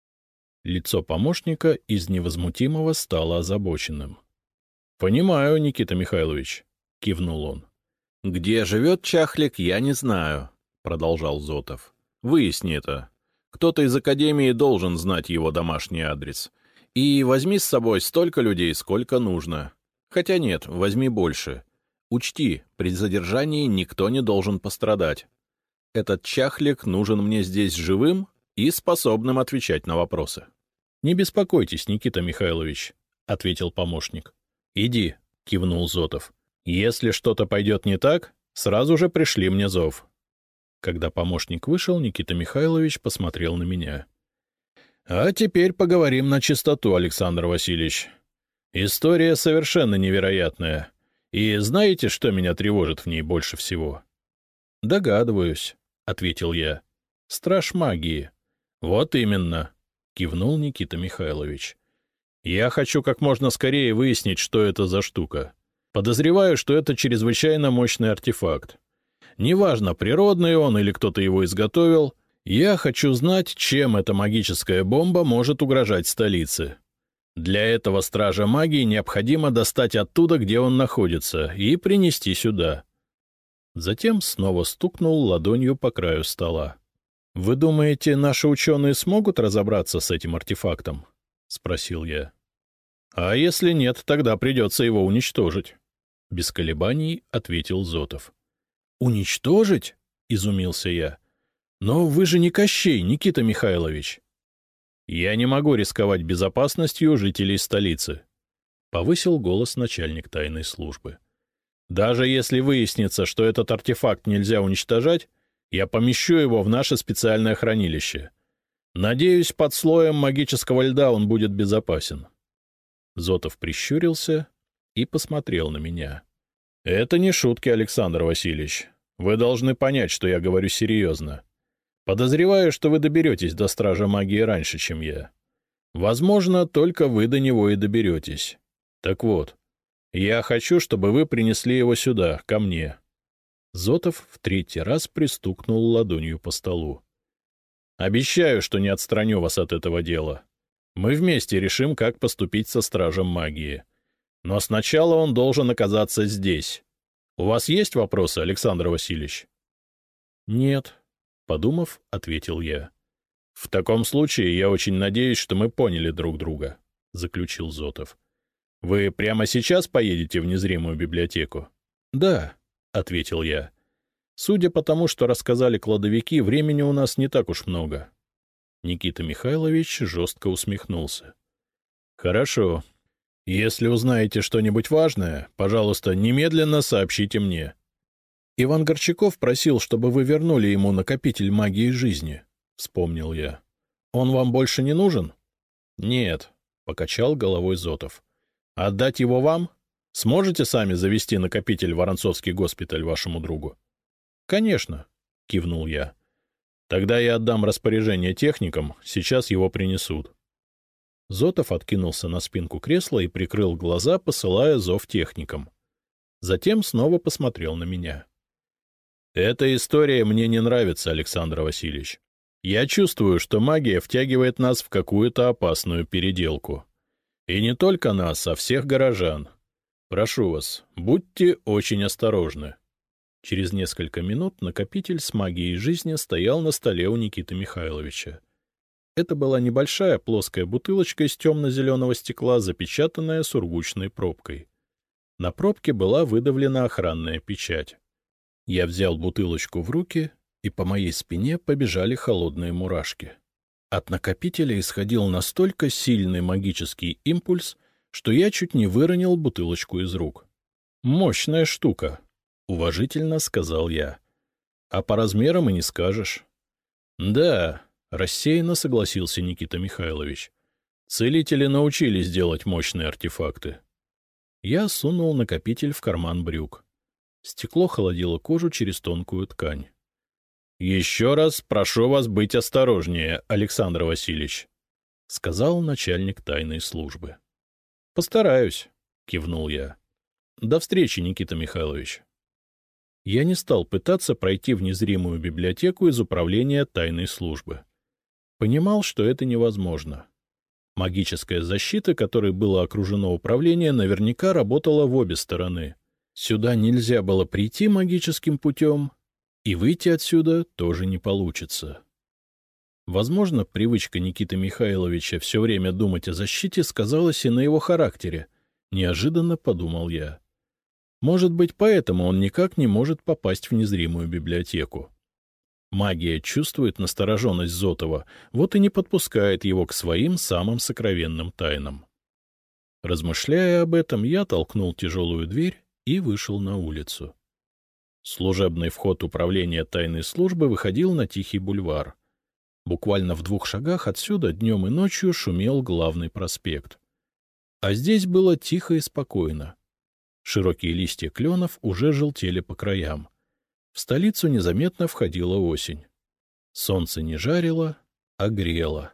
Speaker 1: Лицо помощника из невозмутимого стало озабоченным. — Понимаю, Никита Михайлович, — кивнул он. — Где живет Чахлик, я не знаю, — продолжал Зотов. — Выясни это. Кто-то из академии должен знать его домашний адрес. И возьми с собой столько людей, сколько нужно. Хотя нет, возьми больше. Учти, при задержании никто не должен пострадать. Этот Чахлик нужен мне здесь живым и способным отвечать на вопросы. — Не беспокойтесь, Никита Михайлович, — ответил помощник. — Иди, — кивнул Зотов. — Если что-то пойдет не так, сразу же пришли мне зов. Когда помощник вышел, Никита Михайлович посмотрел на меня. — А теперь поговорим на чистоту, Александр Васильевич. История совершенно невероятная. И знаете, что меня тревожит в ней больше всего? — Догадываюсь, — ответил я. — Страж магии. — Вот именно, — кивнул Никита Михайлович. — Я хочу как можно скорее выяснить, что это за штука. Подозреваю, что это чрезвычайно мощный артефакт. Неважно, природный он или кто-то его изготовил, я хочу знать, чем эта магическая бомба может угрожать столице. Для этого стража магии необходимо достать оттуда, где он находится, и принести сюда. Затем снова стукнул ладонью по краю стола. — Вы думаете, наши ученые смогут разобраться с этим артефактом? — спросил я. — А если нет, тогда придется его уничтожить. — без колебаний ответил Зотов. — Уничтожить? — изумился я. — Но вы же не Кощей, Никита Михайлович. — Я не могу рисковать безопасностью жителей столицы, — повысил голос начальник тайной службы. Даже если выяснится, что этот артефакт нельзя уничтожать, я помещу его в наше специальное хранилище. Надеюсь, под слоем магического льда он будет безопасен. Зотов прищурился и посмотрел на меня. — Это не шутки, Александр Васильевич. Вы должны понять, что я говорю серьезно. Подозреваю, что вы доберетесь до Стража Магии раньше, чем я. Возможно, только вы до него и доберетесь. Так вот, я хочу, чтобы вы принесли его сюда, ко мне. Зотов в третий раз пристукнул ладонью по столу. Обещаю, что не отстраню вас от этого дела. Мы вместе решим, как поступить со Стражем Магии. Но сначала он должен оказаться здесь. У вас есть вопросы, Александр Васильевич? — Нет, — подумав, ответил я. — В таком случае я очень надеюсь, что мы поняли друг друга, — заключил Зотов. — Вы прямо сейчас поедете в незримую библиотеку? — Да, — ответил я. Судя по тому, что рассказали кладовики, времени у нас не так уж много. Никита Михайлович жестко усмехнулся. — Хорошо. Если узнаете что-нибудь важное, пожалуйста, немедленно сообщите мне. Иван Горчаков просил, чтобы вы вернули ему накопитель магии жизни, — вспомнил я. — Он вам больше не нужен? — Нет, — покачал головой Зотов. — Отдать его вам? Сможете сами завести накопитель в Воронцовский госпиталь вашему другу? — Конечно, — кивнул я. — Тогда я отдам распоряжение техникам, сейчас его принесут. Зотов откинулся на спинку кресла и прикрыл глаза, посылая зов техникам. Затем снова посмотрел на меня. — Эта история мне не нравится, Александр Васильевич. Я чувствую, что магия втягивает нас в какую-то опасную переделку. И не только нас, а всех горожан. Прошу вас, будьте очень осторожны. Через несколько минут накопитель с магией жизни стоял на столе у Никиты Михайловича. Это была небольшая плоская бутылочка из темно-зеленого стекла, запечатанная сургучной пробкой. На пробке была выдавлена охранная печать. Я взял бутылочку в руки, и по моей спине побежали холодные мурашки. От накопителя исходил настолько сильный магический импульс, что я чуть не выронил бутылочку из рук. «Мощная штука», — уважительно сказал я. «А по размерам и не скажешь». «Да», — рассеянно согласился Никита Михайлович. «Целители научились делать мощные артефакты». Я сунул накопитель в карман брюк. Стекло холодило кожу через тонкую ткань. — Еще раз прошу вас быть осторожнее, Александр Васильевич, — сказал начальник тайной службы. — Постараюсь, — кивнул я. — До встречи, Никита Михайлович. Я не стал пытаться пройти в незримую библиотеку из управления тайной службы. Понимал, что это невозможно. Магическая защита, которой было окружено управление, наверняка работала в обе стороны. Сюда нельзя было прийти магическим путем, и выйти отсюда тоже не получится. Возможно, привычка Никиты Михайловича все время думать о защите сказалась и на его характере, неожиданно подумал я. Может быть, поэтому он никак не может попасть в незримую библиотеку. Магия чувствует настороженность Зотова, вот и не подпускает его к своим самым сокровенным тайнам. Размышляя об этом, я толкнул тяжелую дверь и вышел на улицу. Служебный вход управления тайной службы выходил на тихий бульвар. Буквально в двух шагах отсюда днем и ночью шумел главный проспект. А здесь было тихо и спокойно. Широкие листья кленов уже желтели по краям. В столицу незаметно входила осень. Солнце не жарило, а грело.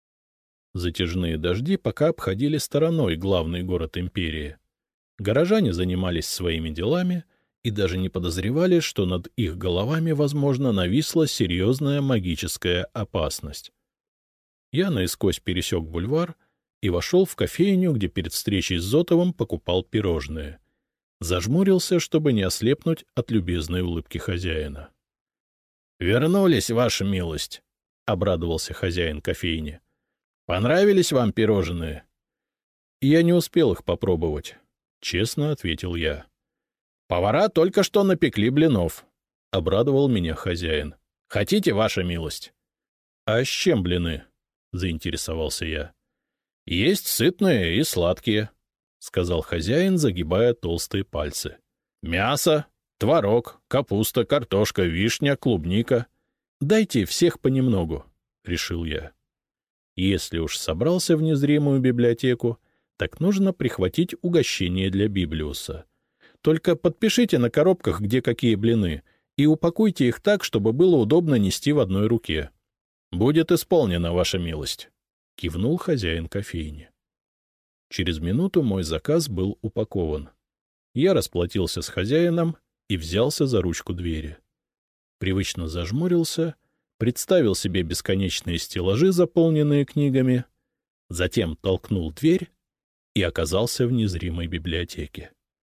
Speaker 1: Затяжные дожди пока обходили стороной главный город империи. Горожане занимались своими делами и даже не подозревали, что над их головами, возможно, нависла серьезная магическая опасность. Я наискось пересек бульвар и вошел в кофейню, где перед встречей с Зотовым покупал пирожные. Зажмурился, чтобы не ослепнуть от любезной улыбки хозяина. — Вернулись, ваша милость, — обрадовался хозяин кофейни. — Понравились вам пирожные? — Я не успел их попробовать, — честно ответил я. — Повара только что напекли блинов, — обрадовал меня хозяин. — Хотите, ваша милость? — А с чем блины? — заинтересовался я. — Есть сытные и сладкие, — сказал хозяин, загибая толстые пальцы. Мясо, творог, капуста, картошка, вишня, клубника. Дайте всех понемногу, — решил я. Если уж собрался в незримую библиотеку, так нужно прихватить угощение для Библиуса. Только подпишите на коробках, где какие блины, и упакуйте их так, чтобы было удобно нести в одной руке. Будет исполнена ваша милость, — кивнул хозяин кофейни. Через минуту мой заказ был упакован. Я расплатился с хозяином и взялся за ручку двери. Привычно зажмурился, представил себе бесконечные стеллажи, заполненные книгами, затем толкнул дверь и оказался в незримой библиотеке.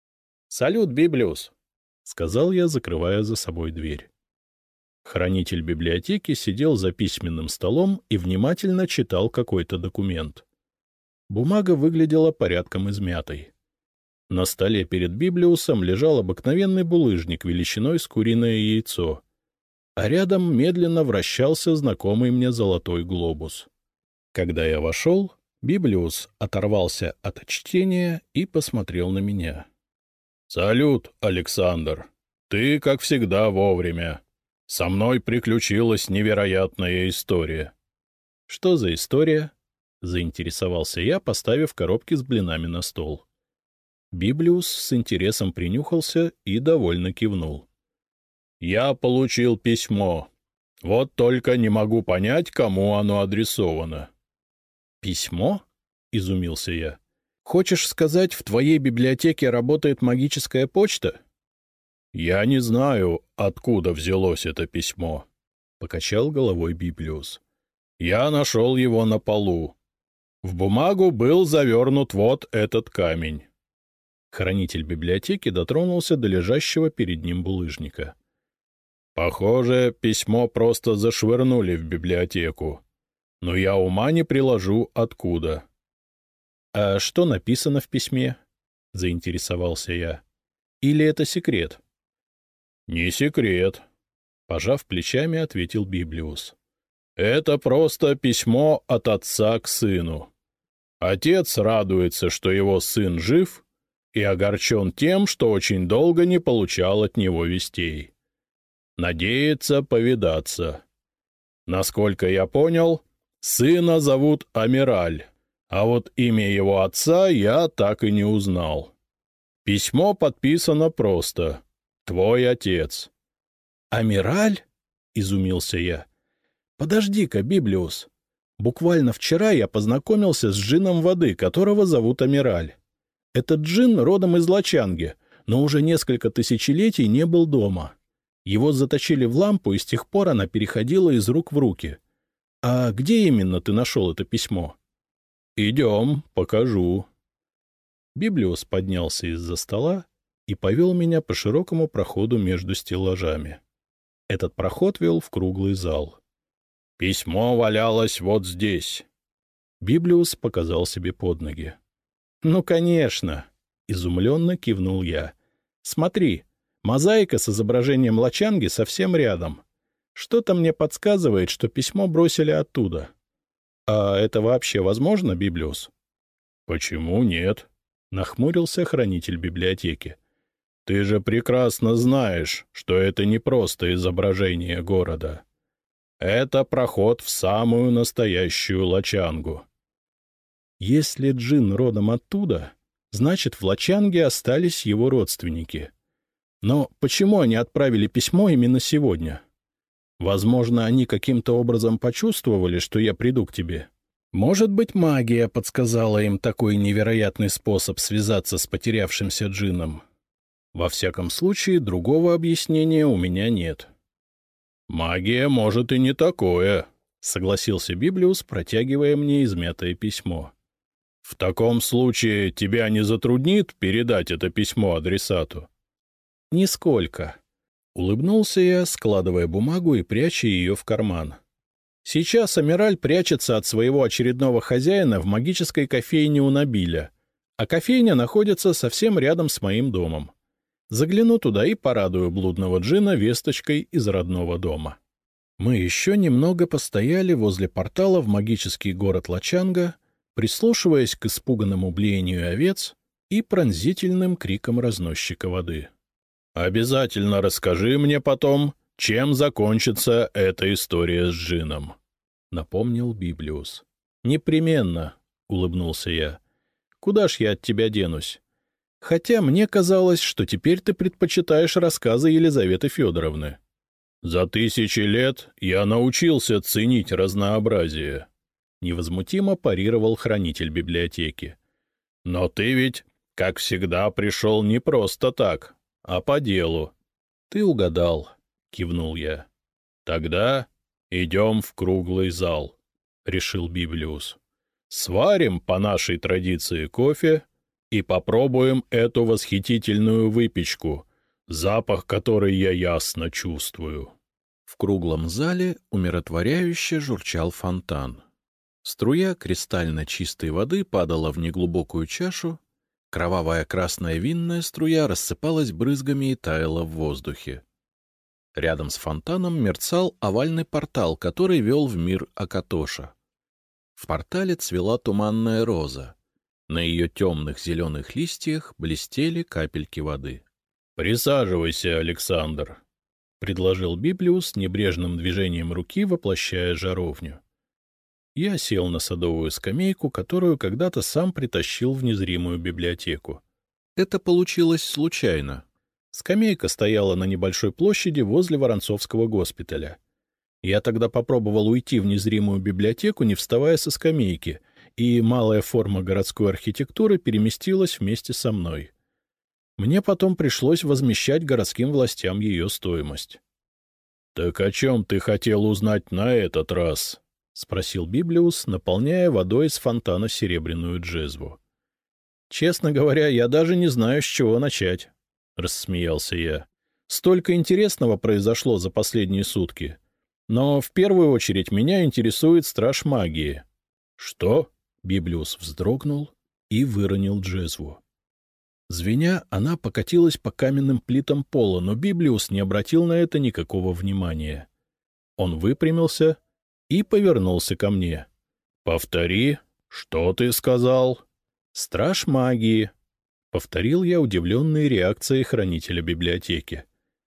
Speaker 1: — Салют, Библиус! — сказал я, закрывая за собой дверь. Хранитель библиотеки сидел за письменным столом и внимательно читал какой-то документ. Бумага выглядела порядком измятой. На столе перед Библиусом лежал обыкновенный булыжник величиной с куриное яйцо, а рядом медленно вращался знакомый мне золотой глобус. Когда я вошел, Библиус оторвался от чтения и посмотрел на меня. — Салют, Александр! Ты, как всегда, вовремя. Со мной приключилась невероятная история. — Что за история? — заинтересовался я, поставив коробки с блинами на стол. Библиус с интересом принюхался и довольно кивнул. — Я получил письмо. Вот только не могу понять, кому оно адресовано. — Письмо? — изумился я. — Хочешь сказать, в твоей библиотеке работает магическая почта? — Я не знаю, откуда взялось это письмо, — покачал головой Библиус. — Я нашел его на полу. В бумагу был завернут вот этот камень. Хранитель библиотеки дотронулся до лежащего перед ним булыжника. — Похоже, письмо просто зашвырнули в библиотеку. Но я ума не приложу, откуда. — А что написано в письме? — заинтересовался я. — Или это секрет? — Не секрет, — пожав плечами, ответил Библиус. — Это просто письмо от отца к сыну. Отец радуется, что его сын жив, и огорчен тем, что очень долго не получал от него вестей. Надеется повидаться. Насколько я понял, сына зовут Амираль, а вот имя его отца я так и не узнал. Письмо подписано просто «Твой отец». «Амираль?» — изумился я. «Подожди-ка, Библиус. Буквально вчера я познакомился с джинном воды, которого зовут Амираль. Этот джин родом из Лачанги, но уже несколько тысячелетий не был дома. Его заточили в лампу, и с тех пор она переходила из рук в руки. А где именно ты нашел это письмо? — Идем, покажу. Библиус поднялся из-за стола и повел меня по широкому проходу между стеллажами. Этот проход вел в круглый зал. — Письмо валялось вот здесь. Библиус показал себе под ноги. — Ну, конечно! — изумленно кивнул я. — Смотри, мозаика с изображением Лачанги совсем рядом. Что-то мне подсказывает, что письмо бросили оттуда. А это вообще возможно, Библиус? — Почему нет? — нахмурился хранитель библиотеки. — Ты же прекрасно знаешь, что это не просто изображение города. Это проход в самую настоящую Лачангу. Если джин родом оттуда, значит, в Лачанге остались его родственники. Но почему они отправили письмо именно сегодня? Возможно, они каким-то образом почувствовали, что я приду к тебе. Может быть, магия подсказала им такой невероятный способ связаться с потерявшимся джинном. Во всяком случае, другого объяснения у меня нет. — Магия может и не такое, — согласился Библиус, протягивая мне измятое письмо. — В таком случае тебя не затруднит передать это письмо адресату? — Нисколько. Улыбнулся я, складывая бумагу и пряча ее в карман. Сейчас Амираль прячется от своего очередного хозяина в магической кофейне у Набиля, а кофейня находится совсем рядом с моим домом. Загляну туда и порадую блудного джина весточкой из родного дома. Мы еще немного постояли возле портала в магический город Лачанга, прислушиваясь к испуганному блеянию овец и пронзительным крикам разносчика воды. Обязательно расскажи мне потом, чем закончится эта история с джинном, — напомнил Библиус. — Непременно, — улыбнулся я. — Куда ж я от тебя денусь? Хотя мне казалось, что теперь ты предпочитаешь рассказы Елизаветы Федоровны. За тысячи лет я научился ценить разнообразие, — невозмутимо парировал хранитель библиотеки. — Но ты ведь, как всегда, пришел не просто так, а по делу. — Ты угадал, — кивнул я. — Тогда идем в круглый зал, — решил Библиус. — Сварим по нашей традиции кофе и попробуем эту восхитительную выпечку, запах которой я ясно чувствую. В круглом зале умиротворяюще журчал фонтан. Струя кристально чистой воды падала в неглубокую чашу, кровавая красная винная струя рассыпалась брызгами и таяла в воздухе. Рядом с фонтаном мерцал овальный портал, который вел в мир Акатоша. В портале цвела туманная роза. На ее темных зеленых листьях блестели капельки воды. — Присаживайся, Александр, — предложил Библиус небрежным движением руки, воплощая жаровню. Я сел на садовую скамейку, которую когда-то сам притащил в незримую библиотеку. Это получилось случайно. Скамейка стояла на небольшой площади возле Воронцовского госпиталя. Я тогда попробовал уйти в незримую библиотеку, не вставая со скамейки, и малая форма городской архитектуры переместилась вместе со мной. Мне потом пришлось возмещать городским властям ее стоимость. — Так о чем ты хотел узнать на этот раз? — спросил Библиус, наполняя водой из фонтана серебряную джезву. — Честно говоря, я даже не знаю, с чего начать, — рассмеялся я. — Столько интересного произошло за последние сутки. Но в первую очередь меня интересует страж магии. — Что? — Библиус вздрогнул и выронил джезву. Звеня, она покатилась по каменным плитам пола, но Библиус не обратил на это никакого внимания. Он выпрямился и повернулся ко мне. — Повтори, что ты сказал? — Страж магии, — повторил я, удивленный реакцией хранителя библиотеки.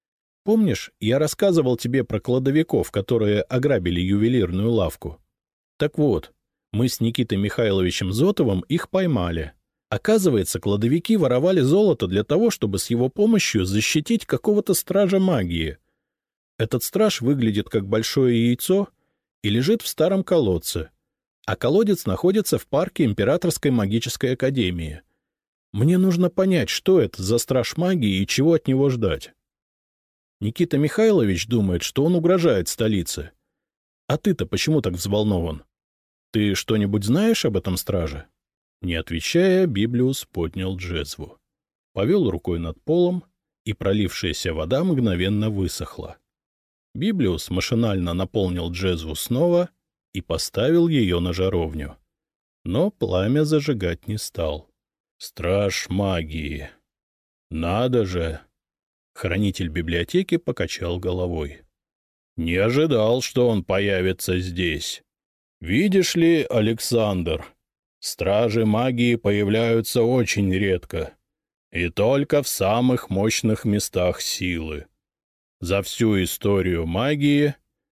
Speaker 1: — Помнишь, я рассказывал тебе про кладовиков, которые ограбили ювелирную лавку? Так вот, мы с Никитой Михайловичем Зотовым их поймали. Оказывается, кладовики воровали золото для того, чтобы с его помощью защитить какого-то стража магии. Этот страж выглядит как большое яйцо и лежит в старом колодце, а колодец находится в парке Императорской магической академии. Мне нужно понять, что это за страж магии и чего от него ждать. Никита Михайлович думает, что он угрожает столице. А ты-то почему так взволнован? Ты что-нибудь знаешь об этом страже? Не отвечая, Библиус поднял джезву. Повел рукой над полом, и пролившаяся вода мгновенно высохла. Библиус машинально наполнил джезву снова и поставил ее на жаровню. Но пламя зажигать не стал. Страж магии. Надо же! Хранитель библиотеки покачал головой. Не ожидал, что он появится здесь. Видишь ли, Александр, стражи магии появляются очень редко, и только в самых мощных местах силы. За всю историю магии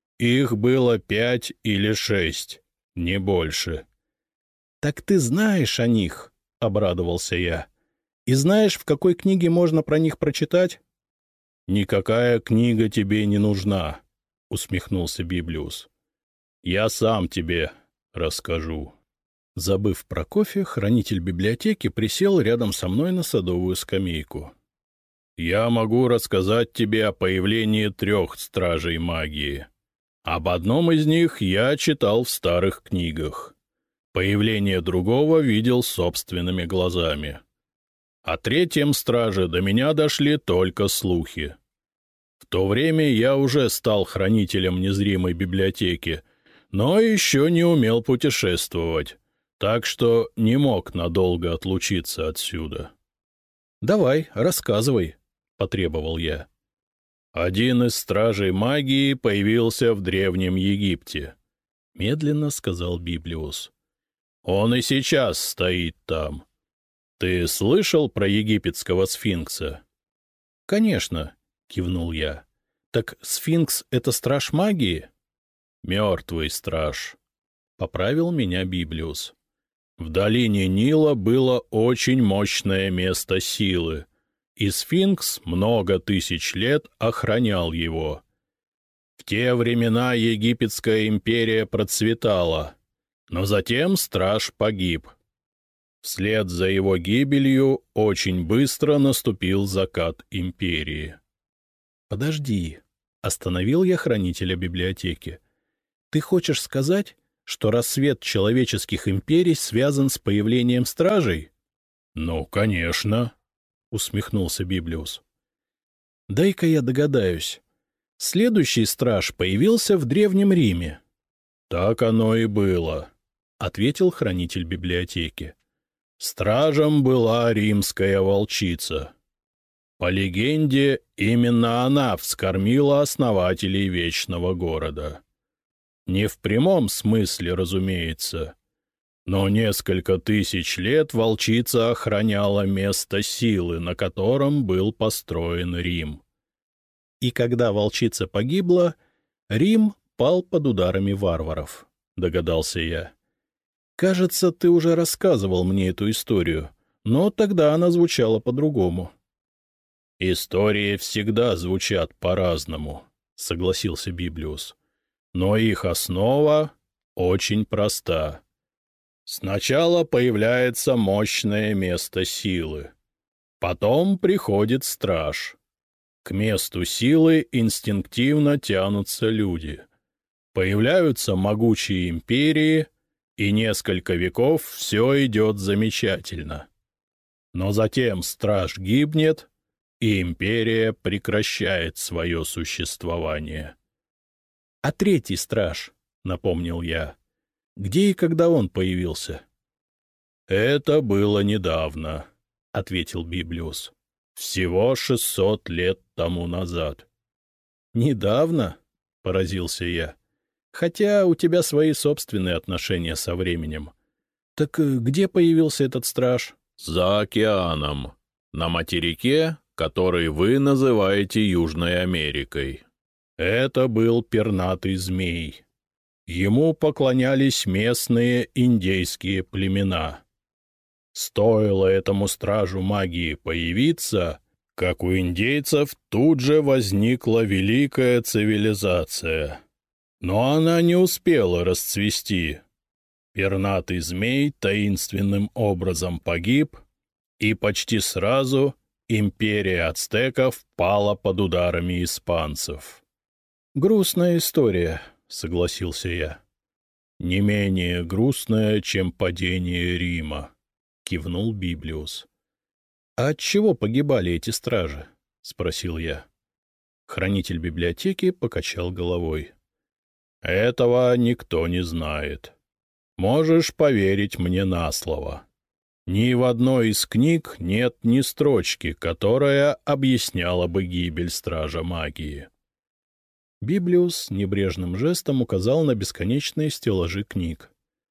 Speaker 1: их было пять или шесть, не больше. — Так ты знаешь о них, — обрадовался я. — И знаешь, в какой книге можно про них прочитать? — Никакая книга тебе не нужна, — усмехнулся Библиус. — Я сам тебе расскажу. Забыв про кофе, хранитель библиотеки присел рядом со мной на садовую скамейку. — Я могу рассказать тебе о появлении трех стражей магии. Об одном из них я читал в старых книгах. Появление другого видел собственными глазами. О третьем страже до меня дошли только слухи. В то время я уже стал хранителем незримой библиотеки, но еще не умел путешествовать, так что не мог надолго отлучиться отсюда. — Давай, рассказывай, — потребовал я. Один из стражей магии появился в Древнем Египте, — медленно сказал Библиус. Он и сейчас стоит там. Ты слышал про египетского сфинкса? — Конечно, — кивнул я. — Так сфинкс — это страж магии? — Мертвый страж, — поправил меня Библиус. В долине Нила было очень мощное место силы, и сфинкс много тысяч лет охранял его. В те времена Египетская империя процветала, но затем страж погиб. Вслед за его гибелью очень быстро наступил закат империи. — Подожди, — остановил я хранителя библиотеки. — Ты хочешь сказать, что рассвет человеческих империй связан с появлением стражей? — Ну, конечно, — усмехнулся Библиус. — Дай-ка я догадаюсь. Следующий страж появился в Древнем Риме. — Так оно и было, — ответил хранитель библиотеки. Стражем была римская волчица. По легенде, именно она вскормила основателей Вечного Города. Не в прямом смысле, разумеется, но несколько тысяч лет волчица охраняла место силы, на котором был построен Рим. И когда волчица погибла, Рим пал под ударами варваров, догадался я. Кажется, ты уже рассказывал мне эту историю, но тогда она звучала по-другому. — Истории всегда звучат по-разному, — согласился Библиус. Но их основа очень проста. Сначала появляется мощное место силы. Потом приходит страж. К месту силы инстинктивно тянутся люди. Появляются могучие империи, и несколько веков все идет замечательно. Но затем страж гибнет, и империя прекращает свое существование. — А третий страж, — напомнил я, — где и когда он появился? — Это было недавно, — ответил Библиус. — Всего шестьсот лет тому назад. — Недавно? — поразился я. — Хотя у тебя свои собственные отношения со временем. Так где появился этот страж? — За океаном, на материке, который вы называете Южной Америкой. Это был пернатый змей. Ему поклонялись местные индейские племена. Стоило этому стражу магии появиться, как у индейцев тут же возникла великая цивилизация. Но она не успела расцвести. Пернатый змей таинственным образом погиб, и почти сразу империя ацтеков пала под ударами испанцев. «Грустная история», — согласился я. «Не менее грустная, чем падение Рима», — кивнул Библиус. «А от чего погибали эти стражи?» — спросил я. Хранитель библиотеки покачал головой. «Этого никто не знает. Можешь поверить мне на слово. Ни в одной из книг нет ни строчки, которая объясняла бы гибель стража магии». Библиус небрежным жестом указал на бесконечные стеллажи книг.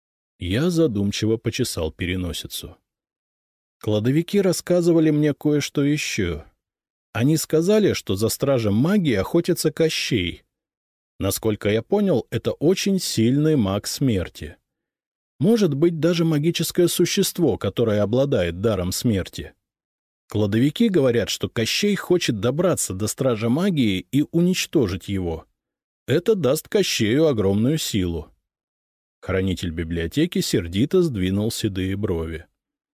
Speaker 1: Я задумчиво почесал переносицу. Кладовики рассказывали мне кое-что еще. Они сказали, что за стражем магии охотится Кощей. Насколько я понял, это очень сильный маг смерти. Может быть, даже магическое существо, которое обладает даром смерти. Кладовики говорят, что Кощей хочет добраться до стража магии и уничтожить его. Это даст Кощею огромную силу. Хранитель библиотеки сердито сдвинул седые брови.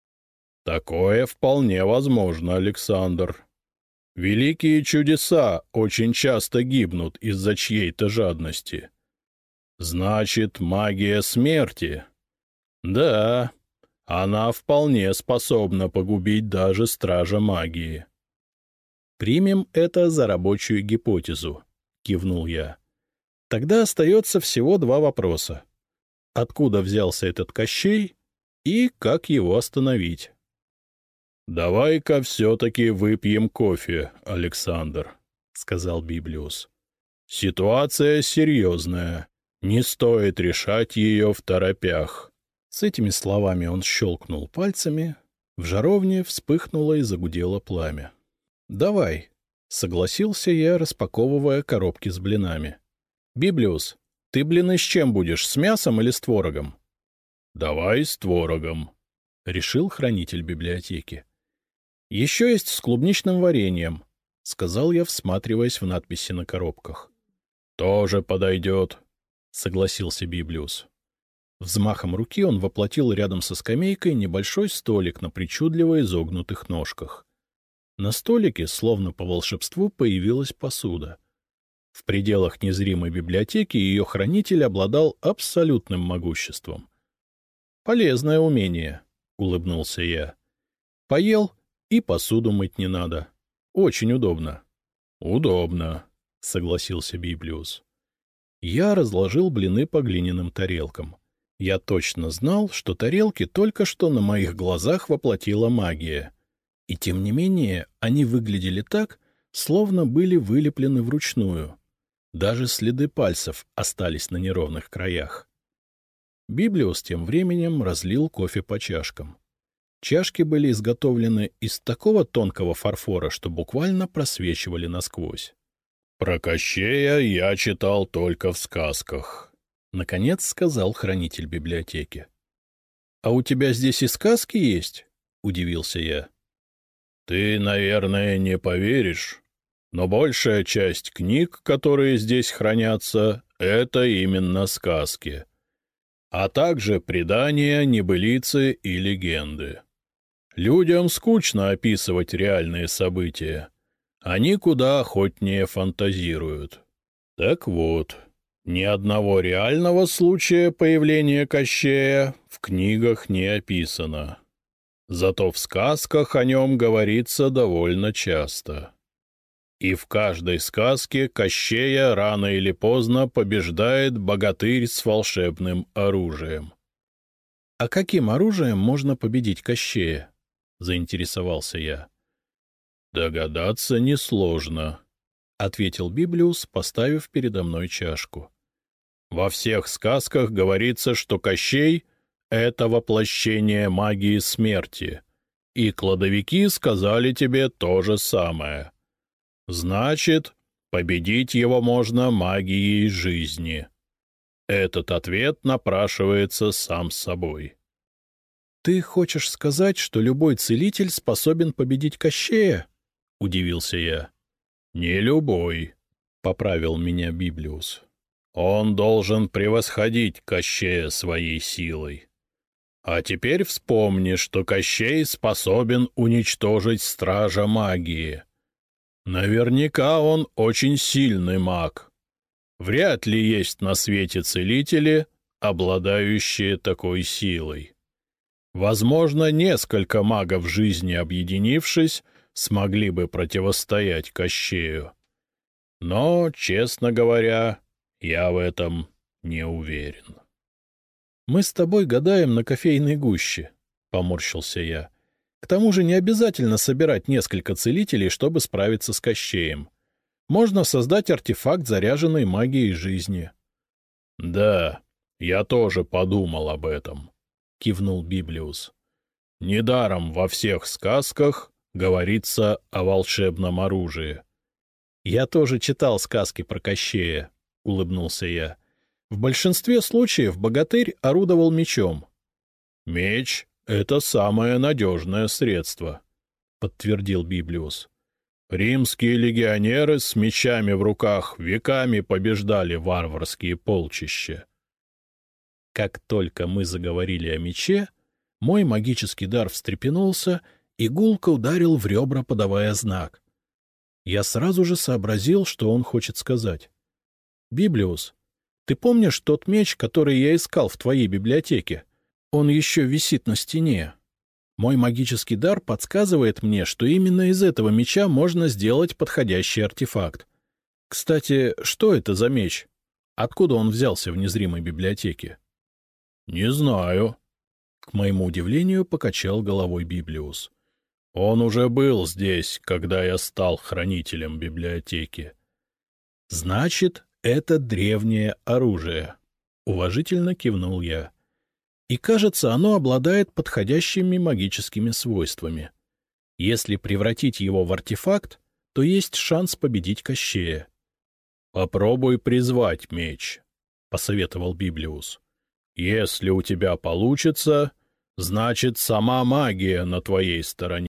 Speaker 1: — Такое вполне возможно, Александр. Великие чудеса очень часто гибнут из-за чьей-то жадности. Значит, магия смерти. Да, она вполне способна погубить даже стража магии. «Примем это за рабочую гипотезу», — кивнул я. «Тогда остается всего два вопроса. Откуда взялся этот Кощей и как его остановить?» «Давай-ка все-таки выпьем кофе, Александр», — сказал Библиус. «Ситуация серьезная. Не стоит решать ее второпях». С этими словами он щелкнул пальцами, в жаровне вспыхнуло и загудело пламя. — Давай, Согласился я, распаковывая коробки с блинами. — Библиус, ты блины с чем будешь, с мясом или с творогом? — Давай с творогом, — решил хранитель библиотеки. — Еще есть с клубничным вареньем, — сказал я, всматриваясь в надписи на коробках. — Тоже подойдет, — согласился Библиус. Взмахом руки он воплотил рядом со скамейкой небольшой столик на причудливо изогнутых ножках. На столике, словно по волшебству, появилась посуда. В пределах незримой библиотеки ее хранитель обладал абсолютным могуществом. — Полезное умение, — улыбнулся я. — Поел, и посуду мыть не надо. Очень удобно. — Удобно, — согласился Библиус. Я разложил блины по глиняным тарелкам. Я точно знал, что тарелки только что на моих глазах воплотила магия. И тем не менее они выглядели так, словно были вылеплены вручную. Даже следы пальцев остались на неровных краях. Библиус тем временем разлил кофе по чашкам. Чашки были изготовлены из такого тонкого фарфора, что буквально просвечивали насквозь. — Про Кощея я читал только в сказках, — наконец сказал хранитель библиотеки. — А у тебя здесь и сказки есть? — удивился я. — Ты, наверное, не поверишь, но большая часть книг, которые здесь хранятся, — это именно сказки, а также предания, небылицы и легенды. Людям скучно описывать реальные события. Они куда охотнее фантазируют. Так вот, ни одного реального случая появления Кощея в книгах не описано. Зато в сказках о нем говорится довольно часто. И в каждой сказке Кощея рано или поздно побеждает богатырь с волшебным оружием. — А каким оружием можно победить Кощея? — заинтересовался я. — Догадаться несложно, — ответил Библиус, поставив передо мной чашку. Во всех сказках говорится, что Кощей — это воплощение магии смерти, и кладовики сказали тебе то же самое. Значит, победить его можно магией жизни. Этот ответ напрашивается сам собой. — Ты хочешь сказать, что любой целитель способен победить Кощея? — удивился я. — Не любой, — поправил меня Библиус. Он должен превосходить Кощея своей силой. А теперь вспомни, что Кощей способен уничтожить стража магии. Наверняка он очень сильный маг. Вряд ли есть на свете целители, обладающие такой силой. Возможно, несколько магов жизни, объединившись, смогли бы противостоять Кощею. Но, честно говоря, я в этом не уверен. — Мы с тобой гадаем на кофейной гуще, — поморщился я. К тому же не обязательно собирать несколько целителей, чтобы справиться с Кощеем. Можно создать артефакт, заряженный магией жизни. — Да, я тоже подумал об этом, — кивнул Библиус. — Недаром во всех сказках говорится о волшебном оружии. — Я тоже читал сказки про Кощея, — улыбнулся я. В большинстве случаев богатырь орудовал мечом. — Меч — это самое надежное средство, — подтвердил Библиус. Римские легионеры с мечами в руках веками побеждали варварские полчища. Как только мы заговорили о мече, мой магический дар встрепенулся и гулко ударил в ребра, подавая знак. Я сразу же сообразил, что он хочет сказать. — Библиус, ты помнишь тот меч, который я искал в твоей библиотеке? Он еще висит на стене. Мой магический дар подсказывает мне, что именно из этого меча можно сделать подходящий артефакт. Кстати, что это за меч? Откуда он взялся в незримой библиотеке? — Не знаю. К моему удивлению, покачал головой Библиус. Он уже был здесь, когда я стал хранителем библиотеки. — Значит, это древнее оружие. Уважительно кивнул я. И, кажется, оно обладает подходящими магическими свойствами. Если превратить его в артефакт, то есть шанс победить Кощея. — Попробуй призвать меч, — посоветовал Библиус. — Если у тебя получится, значит, сама магия на твоей стороне.